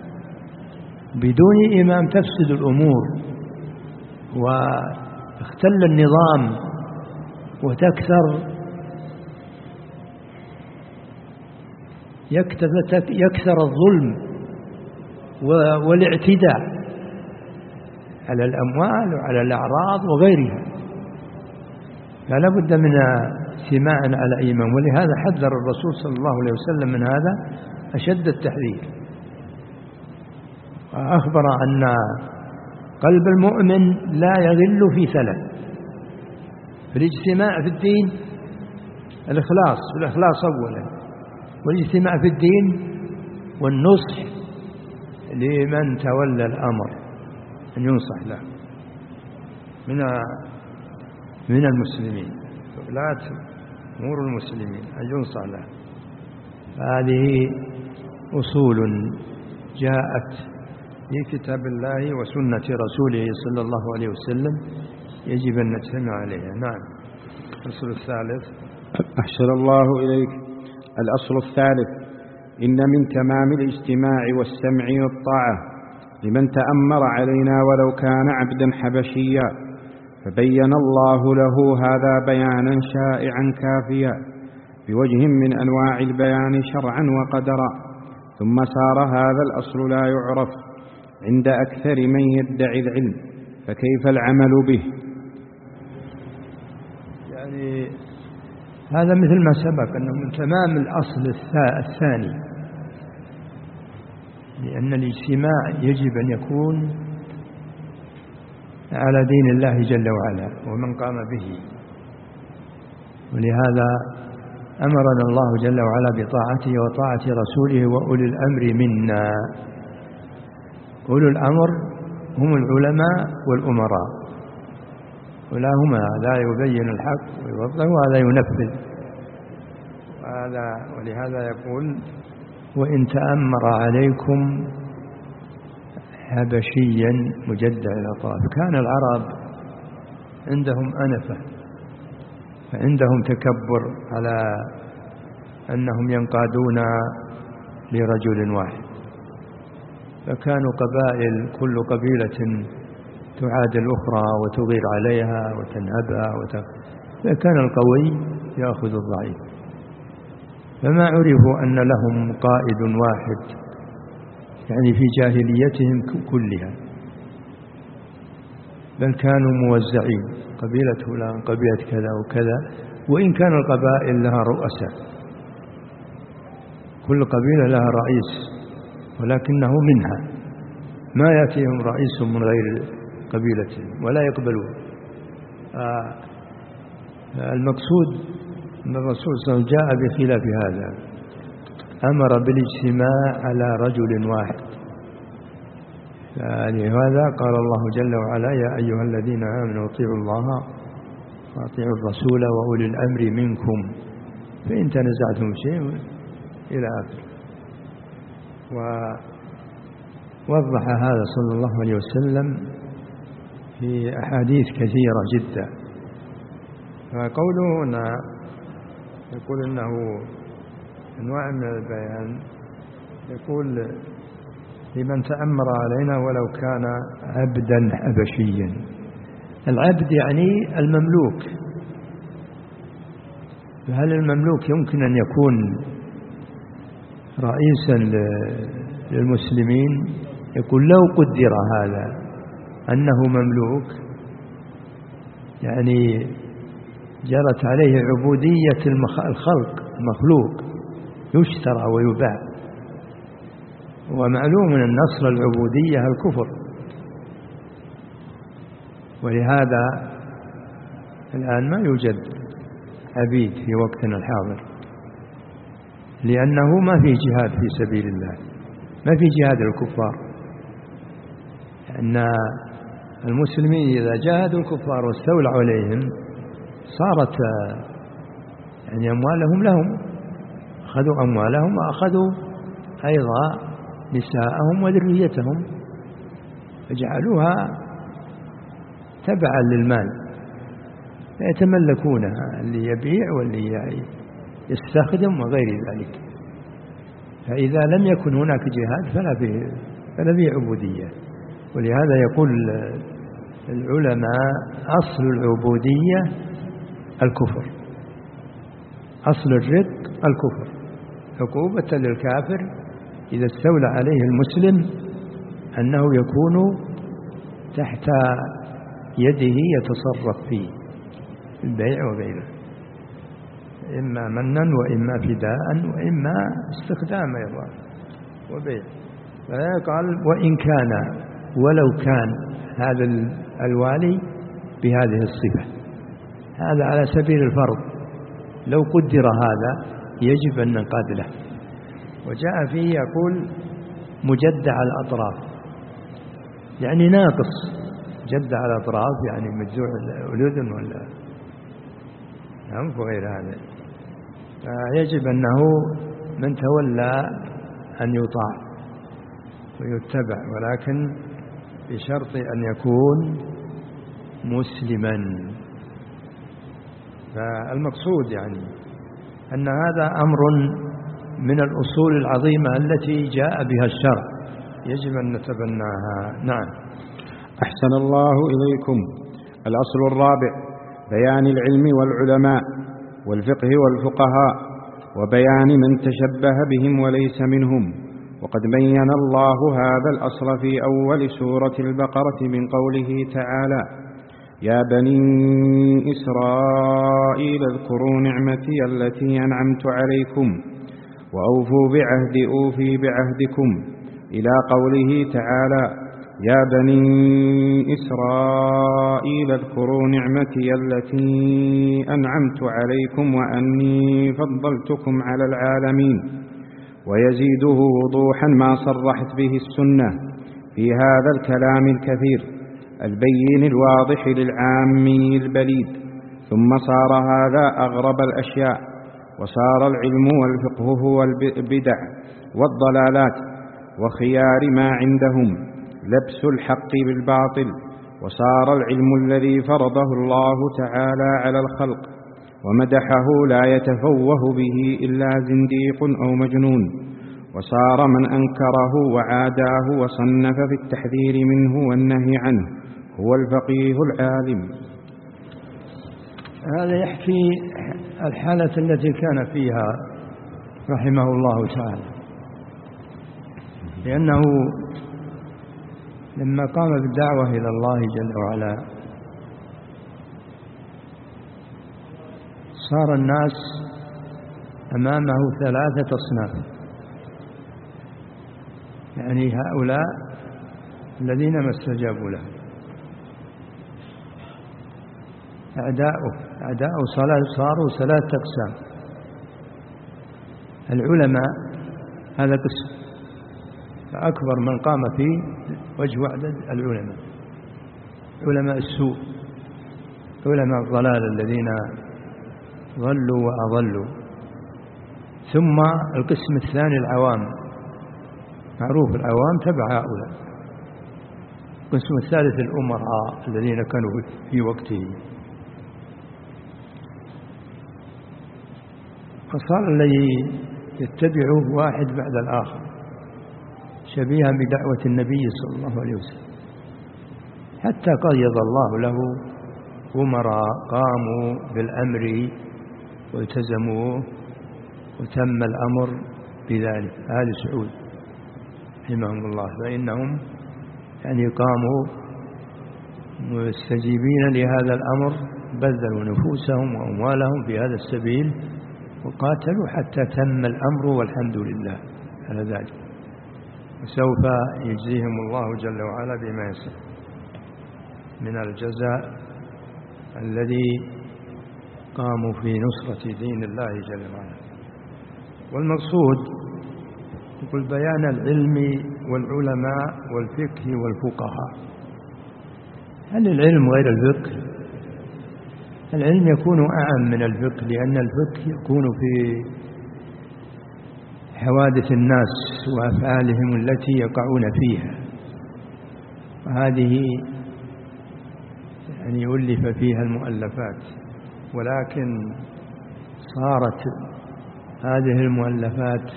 بدون إمام تفسد الأمور واختل النظام يكثر الظلم والاعتداء على الأموال وعلى الأعراض وغيرها. فلا بد من سماع على إمام، ولهذا حذر الرسول صلى الله عليه وسلم من هذا أشد التحذير، وأخبر أن قلب المؤمن لا يغل في ثلاث: في الاجتماع في الدين، الإخلاص أولا، والاجتماع في الدين، والنصح لمن تولى الأمر أن ينصح له من المسلمين، ولاة أمور المسلمين أن ينصح له. هذه أصول جاءت في كتاب الله وسنة رسوله صلى الله عليه وسلم، يجب أن نجتمع عليها. نعم. الأصل الثالث. أحسن الله إليك. الأصل الثالث: إن من تمام الاجتماع والسمع والطاعة لمن تأمر علينا ولو كان عبدا حبشيا، فبين الله له هذا بيانا شائعا كافيا بوجه من أنواع البيان شرعا وقدرا، ثم صار هذا الأصل لا يعرف عند أكثر من يدعي العلم، فكيف العمل به؟ يعني هذا مثل ما سبق أنه من تمام الأصل الثاني، لأن الاجتماع يجب أن يكون على دين الله جل وعلا ومن قام به. ولهذا أمرنا الله جل وعلا بطاعته وطاعة رسوله وأولي الأمر منا. أولي الأمر هم العلماء والأمراء، ولاهما لا يبين الحق ويوضح وهذا ينفذ. ولهذا يقول: وإن تأمر عليكم حبشيا مجدع الأطراف. كان العرب عندهم أنفة، فعندهم تكبر على أنهم ينقادون لرجل واحد، فكانوا قبائل كل قبيلة تعادي الأخرى وتغير عليها وتنهبها فكان القوي يأخذ الضعيف. فما عرفوا أن لهم قائد واحد، يعني في جاهليتهم كلها، بل كانوا موزعين، قبيلة فلان قبيلة كذا وكذا، وإن كان القبائل لها رؤساء، كل قبيلة لها رئيس، ولكنه منها، ما يأتيهم رئيس من غير قبيلتهم ولا يقبلون. المقصود أن الرسول صلى الله عليه وسلم جاء بخلاف هذا، أمر بالاجتماع على رجل واحد. لهذا قال الله جل وعلا: يا أيها الذين آمنوا اطيعوا الله وأطيعوا الرسول وأولي الأمر منكم فإن تنازعتم شيء إلى آخره. ووضح هذا صلى الله عليه وسلم في أحاديث كثيرة جدا. فقوله هنا يقول إنه أنواع من البيان، يقول: لمن تأمر علينا ولو كان عبدا حبشيا. العبد يعني المملوك. فهل المملوك يمكن أن يكون رئيسا للمسلمين؟ يقول: لو قدر هذا أنه مملوك، يعني جرت عليه عبودية الخلق، المخلوق يشترى ويباع، ومعلوم أن أصل العبودية الكفر. ولهذا الآن ما يوجد عبيد في وقتنا الحاضر، لأنه ما في جهاد في سبيل الله، ما في جهاد الكفار. لأن المسلمين إذا جاهدوا الكفار واستولوا عليهم صارت يعني أموالهم لهم، أخذوا أموالهم وأخذوا أيضا نساءهم وذريتهم، فجعلوها تبعا للمال، فيتملكونها، اللي يبيع واللي يستخدم وغير ذلك. فإذا لم يكن هناك جهاد فلا فيه عبودية. ولهذا يقول العلماء: أصل العبودية الكفر، أصل الرق الكفر، عقوبة للكافر إذا استولى عليه المسلم أنه يكون تحت يده يتصرف فيه البيع وغيره، إما منا وإما فداء وإما استخدام أيضا وبيع. فقال: وإن كان، ولو كان هذا الوالي بهذه الصفة، هذا على سبيل الفرض، لو قدر هذا يجب أن ننقاد له. وجاء فيه يقول: مجدع الأطراف، يعني ناقص. جدع الأطراف يعني مجزوع الأذن ولا أنف وغير هذا. فيجب أنه من تولى أن يطاع ويتبع، ولكن بشرط أن يكون مسلما. فالمقصود يعني أن هذا أمر من الأصول العظيمة التي جاء بها الشرع، يجب أن نتبناها. نعم. أحسن الله إليكم. الأصل الرابع: بيان العلم والعلماء والفقه والفقهاء، وبيان من تشبه بهم وليس منهم. وقد بين الله هذا الأصل في أول سورة البقرة من قوله تعالى: يا بني إسرائيل اذكروا نعمتي التي أنعمت عليكم وأوفوا بعهدي أوفي بعهدكم، إلى قوله تعالى: يا بني إسرائيل اذكروا نعمتي التي أنعمت عليكم وأني فضلتكم على العالمين. ويزيده وضوحا ما صرحت به السنة في هذا الكلام الكثير البين الواضح للعامي البليد. ثم صار هذا أغرب الأشياء، وصار العلم والفقه هو البدع والضلالات وخيار ما عندهم لبس الحق بالباطل. وصار العلم الذي فرضه الله تعالى على الخلق ومدحه لا يتفوه به إلا زنديق أو مجنون. وصار من أنكره وعاداه وصنف في التحذير منه والنهي عنه هو الفقيه العالم. هذا يحكي الحالة التي كان فيها رحمه الله تعالى، لأنه لما قام بالدعوة إلى الله جل وعلا صار الناس أمامه ثلاثة أصناف، يعني هؤلاء الذين ما استجابوا له أعداؤه صاروا ثلاثة أقسام. العلماء هذا قسم، فأكبر من قام فيه وجه وعدد العلماء، علماء السوء، علماء الضلال الذين ضلوا وأضلوا. ثم القسم الثاني العوام، معروف العوام تبع هؤلاء. القسم الثالث الأمراء الذين كانوا في وقته. فصار الذي يتبعه واحد بعد الآخر شبيها بدعوة النبي صلى الله عليه وسلم، حتى قيض الله له أمراء قاموا بالأمر والتزموه وتم الأمر بذلك. آل سعود رحمهم الله، فإنهم يعني قاموا مستجيبين لهذا الأمر، بذلوا نفوسهم وأموالهم في هذا السبيل وقاتلوا حتى تم الأمر، والحمد لله على ذلك. وسوف يجزيهم الله جل وعلا بما يسر من الجزاء الذي قاموا في نصرة دين الله جل وعلا. والمقصود يقول بيان العلم والعلماء والفقه والفقهاء. هل العلم غير الفقه؟ العلم يكون أعم من الفقه، لأن الفقه يكون في حوادث الناس وأفعالهم التي يقعون فيها، وهذه يعني ألف فيها المؤلفات، ولكن صارت هذه المؤلفات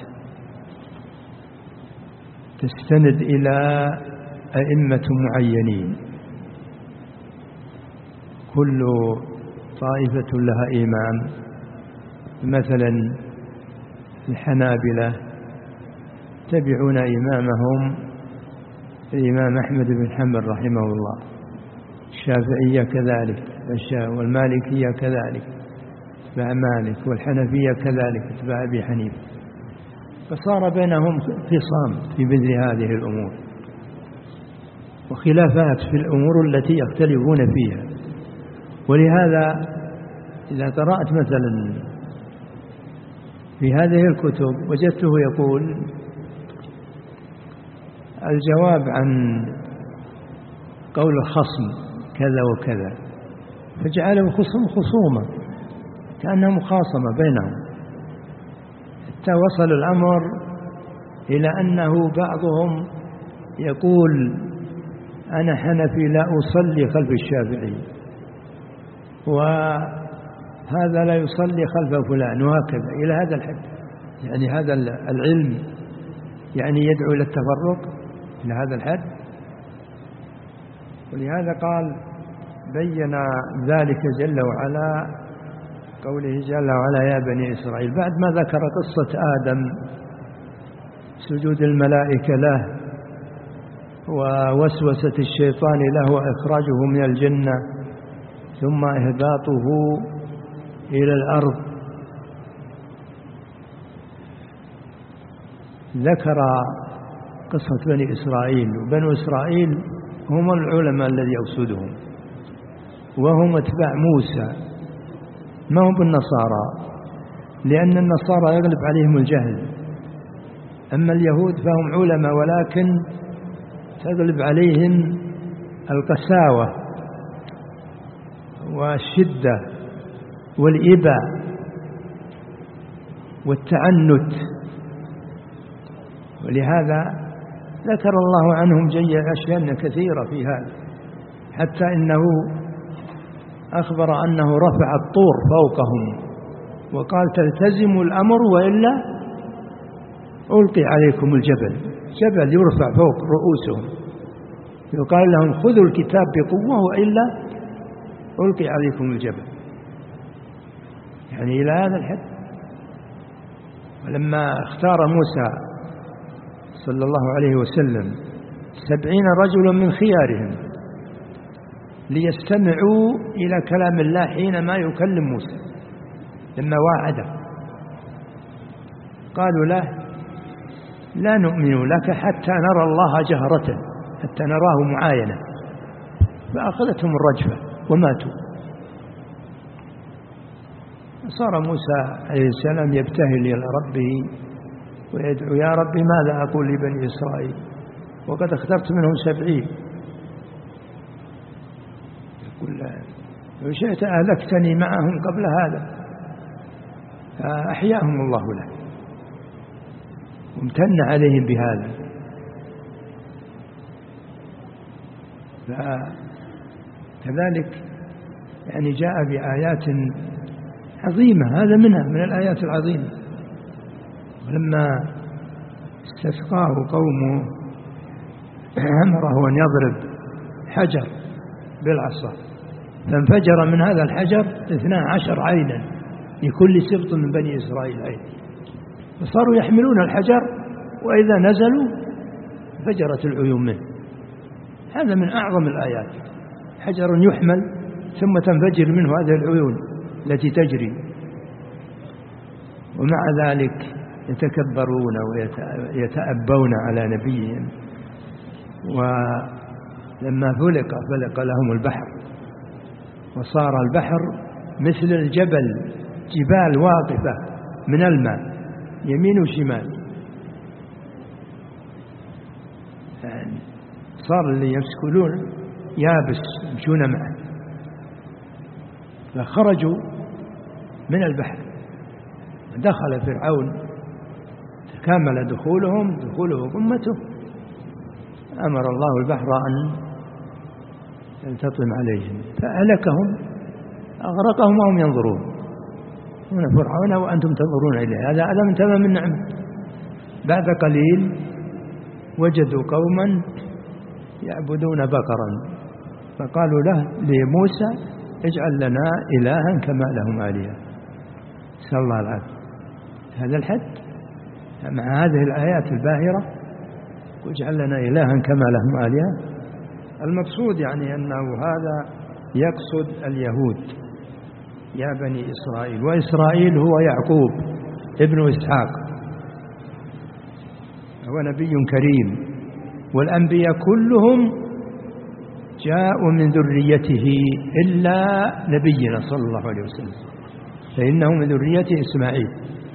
تستند إلى أئمة معينين، كل طائفة لها إمام. مثلا الحنابلة تبعون إمامهم الإمام أحمد بن حنبل رحمه الله، الشافعية كذلك، والمالكية كذلك اتباع مالك، والحنفية كذلك اتباع أبي حنيفة. فصار بينهم خصام في مثل هذه الأمور وخلافات في الأمور التي يختلفون فيها. ولهذا إذا قرأت مثلا في هذه الكتب وجدته يقول الجواب عن قول الخصم كذا وكذا، فجعله خصومة كأنها مخاصمة بينهم، حتى وصل الأمر إلى أنه بعضهم يقول أنا حنفي لا أصلي خلف الشافعي، وهذا لا يصلي خلف فلان، وهكذا إلى هذا الحد. يعني هذا العلم يعني يدعو إلى التفرق إلى هذا الحد. ولهذا قال بين ذلك جل وعلا قوله جل وعلا يا بني إسرائيل، بعد ما ذكر قصة آدم سجود الملائكة له ووسوسة الشيطان له وإخراجه من الجنة ثم إهباطه إلى الأرض، ذكر قصة بني إسرائيل. وبنو إسرائيل هم العلماء الذي يقصدهم، وهم اتباع موسى، ما هم بالنصارى، لأن النصارى يغلب عليهم الجهل. أما اليهود فهم علماء ولكن تغلب عليهم القساوة والشدة والإباء والتعنت. ولهذا ذكر الله عنهم أشياء كثيرة في هذا، حتى إنه أخبر أنه رفع الطور فوقهم وقال تلتزموا الأمر وإلا ألقي عليكم الجبل. جبل يرفع فوق رؤوسهم، يقال لهم خذوا الكتاب بقوة وإلا ألقي عليكم الجبل، يعني إلى هذا الحد. ولما اختار موسى صلى الله عليه وسلم 70 رجلا من خيارهم ليستمعوا إلى كلام الله حينما يكلم موسى، لما واعده قالوا له لا نؤمن لك حتى نرى الله جهرة، حتى نراه معاينة، فأخذتهم الرجفة وماتوا. صار موسى عليه السلام يبتهل إلى ربه ويدعو يا رب ماذا أقول لبني إسرائيل وقد اخترت منهم 70. يقول لو شئت أهلكتني معهم قبل هذا، فأحياهم الله له وامتن عليهم بهذا. فكذلك يعني جاء بآيات عظيمة، هذا منها من الآيات العظيمة. ولما استسقاه قومه أمره أن يضرب حجر بالعصا فانفجر من هذا الحجر 12 عينا لكل سبط من بني إسرائيل عين، فصاروا يحملون الحجر وإذا نزلوا فجرت العيون منه. هذا من أعظم الآيات، حجر يحمل ثم تنفجر منه هذه العيون التي تجري. ومع ذلك يتكبرون ويتأبون على نبيهم. ولما فلق لهم البحر وصار البحر مثل الجبل، جبال واقفة من الماء يمين وشمال، يعني صار اللي يسكنون يابس يمشون معه. فخرجوا من البحر، دخل فرعون تكامل دخوله أمته، أمر الله البحر أن يلتطم عليهم فأهلكهم أغرقهم وهم ينظرون. هنا فرعون وأنتم تنظرون إليه، هذا من تمام النعمة. بعد قليل وجدوا قوما يعبدون بقرا فقالوا لموسى اجعل لنا إلها كما لهم آلهة. نسأل الله العافية. هذا الحد مع هذه الآيات الباهرة واجعل لنا إلها كما لهم آلهة. المقصود يعني أنه هذا يقصد اليهود يا بني إسرائيل، وإسرائيل هو يعقوب ابن إسحاق، هو نبي كريم، والأنبياء كلهم جاءوا من ذريته إلا نبينا صلى الله عليه وسلم فإنه من ذريته إسماعيل.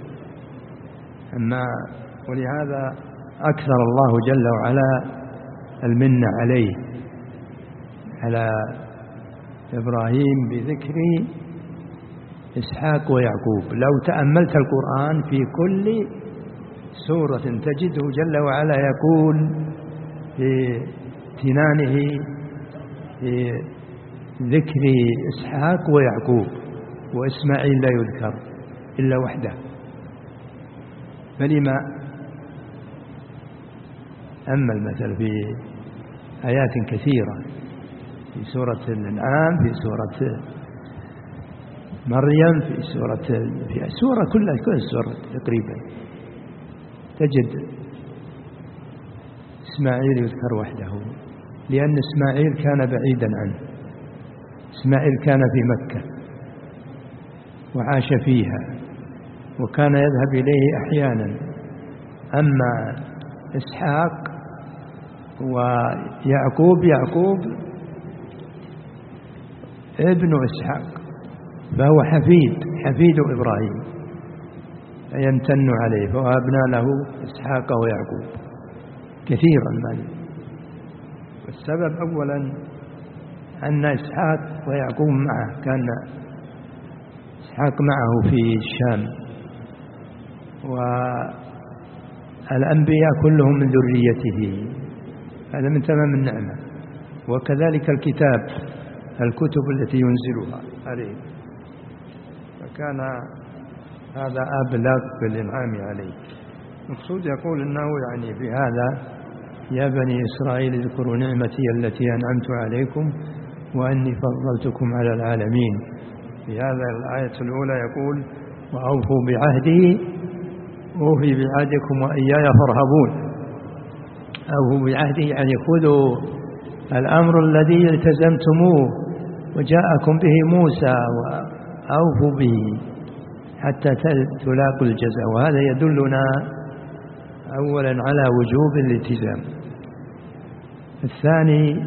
ولهذا أكثر الله جل وعلا المنة عليه على إبراهيم بذكر إسحاق ويعقوب. لو تأملت القرآن في كل سورة تجده جل وعلا يقول في امتنانه في ذكر إسحاق ويعقوب، وإسماعيل لا يذكر إلا وحده. فلما أما المثل في آيات كثيرة في سورة الأنعام، في سورة مريم، في سورة كل سورة تقريبا تجد إسماعيل يذكر وحده، لأن إسماعيل كان بعيدا عنه. إسماعيل كان في مكة وعاش فيها وكان يذهب إليه أحيانا. أما إسحاق ويعقوب، يعقوب ابن إسحاق فهو حفيد إبراهيم فيمتن عليه، فوهبنا له إسحاق ويعقوب كثيرا ما. والسبب أولا أن إسحاق ويعقوب معه، كان إسحاق معه في الشام، والأنبياء كلهم من ذريته، هذا من تمام النعمة. وكذلك الكتب التي ينزلها عليه، فكان هذا أبلغ بالإنعام عليه. المقصود يقول أنه يعني في هذا يا بني إسرائيل اذكروا نعمتي التي أنعمت عليكم وأني فضلتكم على العالمين. في هذا الآية الأولى يقول وأوفوا بعهدي أوفي بعهدكم وإياي فارهبون. أوفوا بعهدي يعني خذوا الأمر الذي التزمتموه وجاءكم به موسى وأوفوا به حتى تلاقوا الجزاء. وهذا يدلنا أولا على وجوب الالتزام. الثاني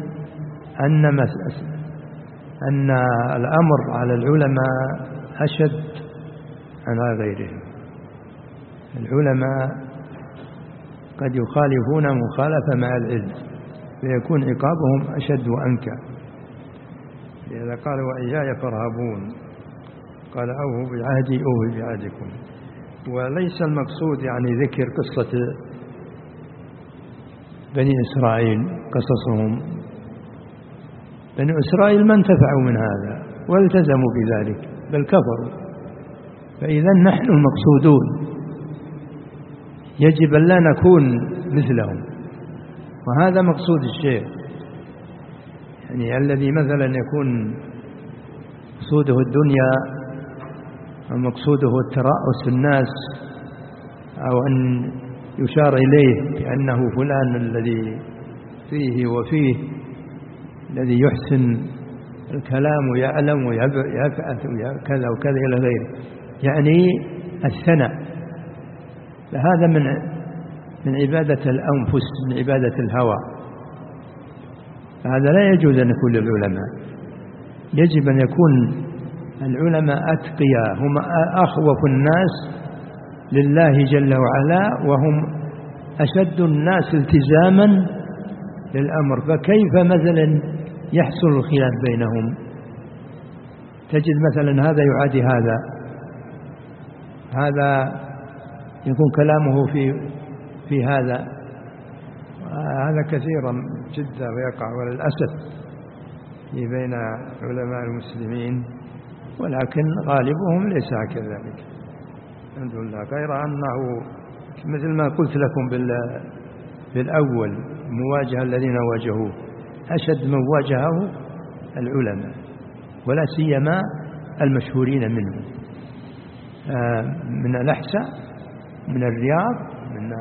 أن الأمر على العلماء أشد على غيرهم. العلماء قد يخالفون مخالفة مع العلم فيكون عقابهم أشد وأنكى. لذا قال وإياي فارهبون، قال أوفوا بعهدي أوفي بعهدكم. وليس المقصود يعني ذكر قصة بني إسرائيل، قصصهم. بني إسرائيل ما انتفعوا من هذا والتزموا بذلك بل كفروا. فإذا نحن المقصودون يجب أن لا نكون مثلهم، وهذا مقصود الشيخ. يعني الذي مثلا يكون مقصوده الدنيا ومقصوده الترأس الناس، أو أن يشار إليه بأنه فلان الذي فيه وفيه، الذي يحسن الكلام ويعلم ويبعث كذا وكذا إلى غيره، يعني الثناء. فهذا من عبادة الأنفس، من عبادة الهوى. هذا لا يجوز أن يكون للعلماء. يجب أن يكون العلماء أتقياء، هم أخوف الناس لله جل وعلا، وهم أشد الناس التزاما للأمر. فكيف مثلا يحصل الخلاف بينهم؟ تجد مثلا هذا يعادي هذا يكون كلامه في هذا كثيرا جدا ويقع وللأسف في بين علماء المسلمين، ولكن غالبهم ليس كذلك الحمد لله. غير أنه مثل ما قلت لكم بالأول مواجهة الذين واجهوه، أشد من واجهه العلماء، ولا سيما المشهورين منهم، من الأحساء، من الرياض، من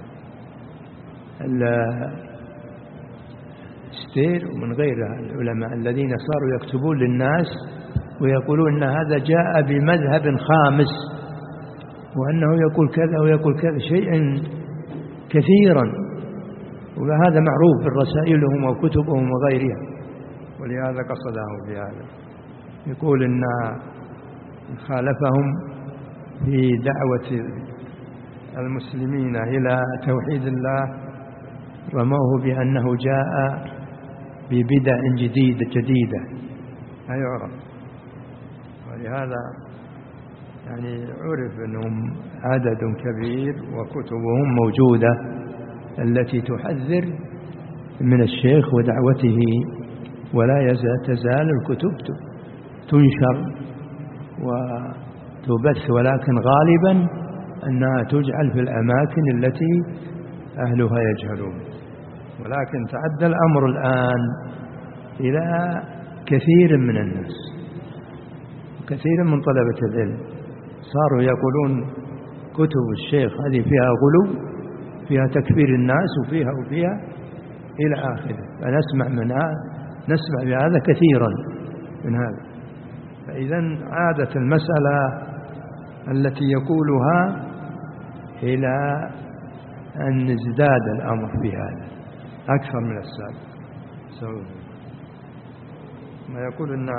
الستير، ومن غيرها العلماء الذين صاروا يكتبون للناس ويقولون أن هذا جاء بمذهب خامس، وأنه يقول كذا ويقول كذا، شيئا كثيرا، وهذا معروف في رسائلهم وكتبهم وغيرها. ولهذا قصده بهذا، يقول إن خالفهم في دعوة المسلمين إلى توحيد الله، رموه بأنه جاء ببدع جديدة لا يعرف. ولهذا يعني عرف أنهم عدد كبير وكتبهم موجودة التي تحذر من الشيخ ودعوته، ولا تزال الكتب تنشر وتبث، ولكن غالبا أنها تجعل في الأماكن التي أهلها يجهلون. ولكن تعدى الأمر الآن إلى كثير من الناس، كثير من طلبة العلم صاروا يقولون كتب الشيخ هذه فيها غلو، فيها تكفير الناس، وفيها إلى آخره. نسمع بهذا كثيرا من هذا. فإذا عادت المسألة التي يقولها إلى أن ازداد الأمر في هذا أكثر من السابق. ما يقول أن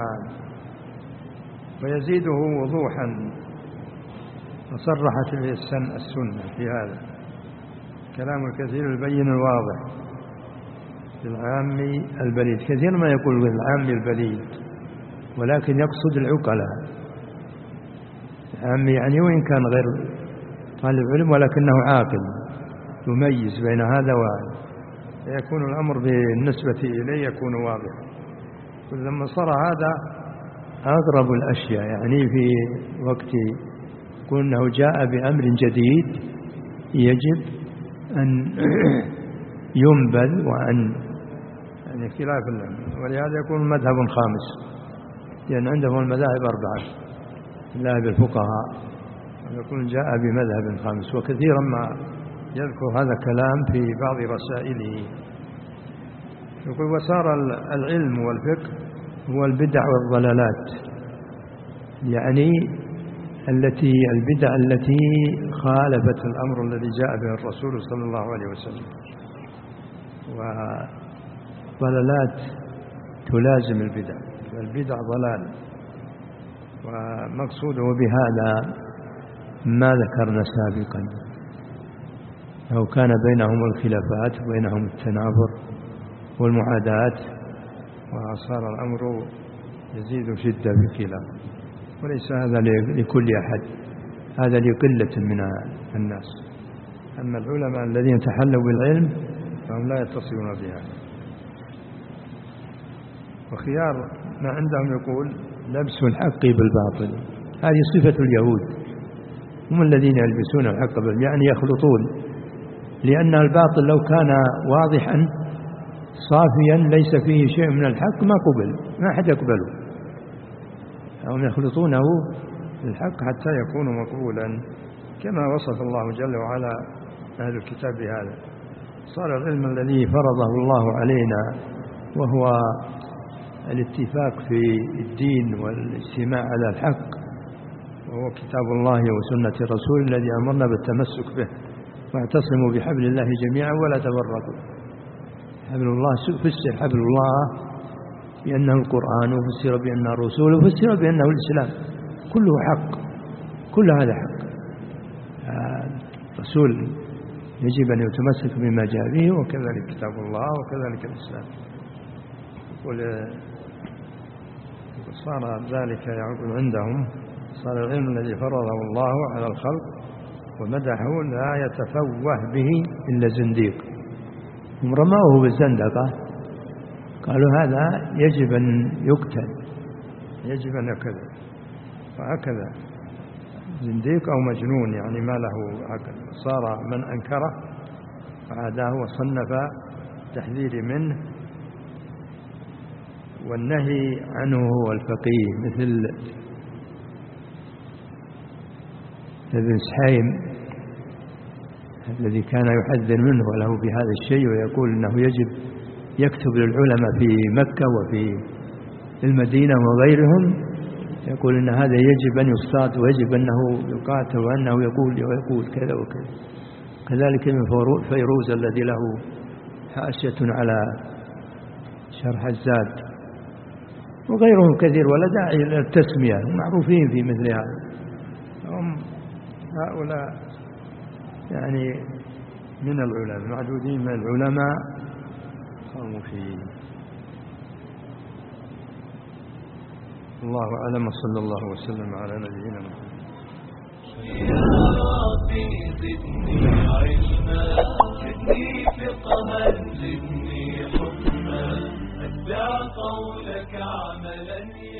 ويزيده وضوحا، وصرحت به السنة في هذا كلام الكثير البين الواضح في العام البليد. كثير ما يقول العام البليد، ولكن يقصد العقلاء. العام يعني وإن كان غير طالب علم ولكنه عاقل يميز بين هذا وهذا، فيكون الأمر بالنسبة إليه يكون واضحا. ولما صار هذا أغرب الأشياء، يعني في وقت كونه جاء بأمر جديد يجب أن ينبذ وأن يعني خلاف الأمر. ولهذا يكون مذهب خامس، لأن عندهم المذاهب 4: مذاهب الفقهاء يقول جاء بمذهب خامس، وكثيرا ما يذكر هذا كلام في بعض رسائله. يقول وصار العلم والفقه هو البدع والضلالات، يعني البدع التي خالفت الأمر الذي جاء به الرسول صلى الله عليه وسلم، وضلالات تلازم البدع، فالبدع ضلال. ومقصوده بهذا ما ذكرنا سابقا، أو كان بينهم الخلافات وبينهم التنافر والمعاداة، وصار الأمر يزيد شدة بخلاف. وليس هذا لكل أحد، هذا لقلة من الناس. أما العلماء الذين تحلوا بالعلم فهم لا يتصلون بها. وخيار ما عندهم يقول لبس الحق بالباطل، هذه صفة اليهود، هم الذين يلبسون الحق بالباطل، يعني يخلطون، لأن الباطل لو كان واضحا صافيا ليس فيه شيء من الحق ما أحد يقبله. هم يخلطونه الحق حتى يكون مقبولا، كما وصف الله جل وعلا أهل الكتاب بهذا. صار العلم الذي فرضه الله علينا وهو الاتفاق في الدين والاجتماع على الحق، وهو كتاب الله وسنة رسوله الذي أمرنا بالتمسك به، واعتصموا بحبل الله جميعا ولا تفرقوا. حبل الله فسر حبل الله بأنه القرآن، وفسر بأنه الرسول، وفسر بأنه الإسلام، كله حق، كل هذا حق. الرسول يجب أن يتمسك بما جاء به، وكذلك كتاب الله، وكذلك الإسلام. صار ذلك يعود عندهم، صار العلم الذي فرضه الله على الخلق ومدحه لا يتفوه به إلا زنديق. هم رموه بالزندقة، قالوا هذا يجب أن يقتل، يجب أن يقتل، وهكذا زنديق أو مجنون، يعني ما له عقل. صار من أنكره فعاداه وصنف تحذير منه والنهي عنه هو الفقيه، مثل ابن سحيم الذي كان يحذر منه وله بهذا الشيء، ويقول إنه يجب يكتب للعلماء في مكة وفي المدينة وغيرهم، يقول إن هذا يجب أن يصطاد، ويجب أنه يقاتل، وأنه يقول ويقول كذا وكذا. كذلك من فيروز الذي له حاشية على شرح الزاد، وغيرهم كثير، ولا داعي للتسمية، معروفين في مثل هذا. هم هؤلاء يعني من العلماء، معدودين من العلماء قاموا فيه. الله أعلم، صلى الله وسلم على نبينا محمد. يا ربي زدني علما، زدني فقها، زدني حكما، أتبع قولك عملا.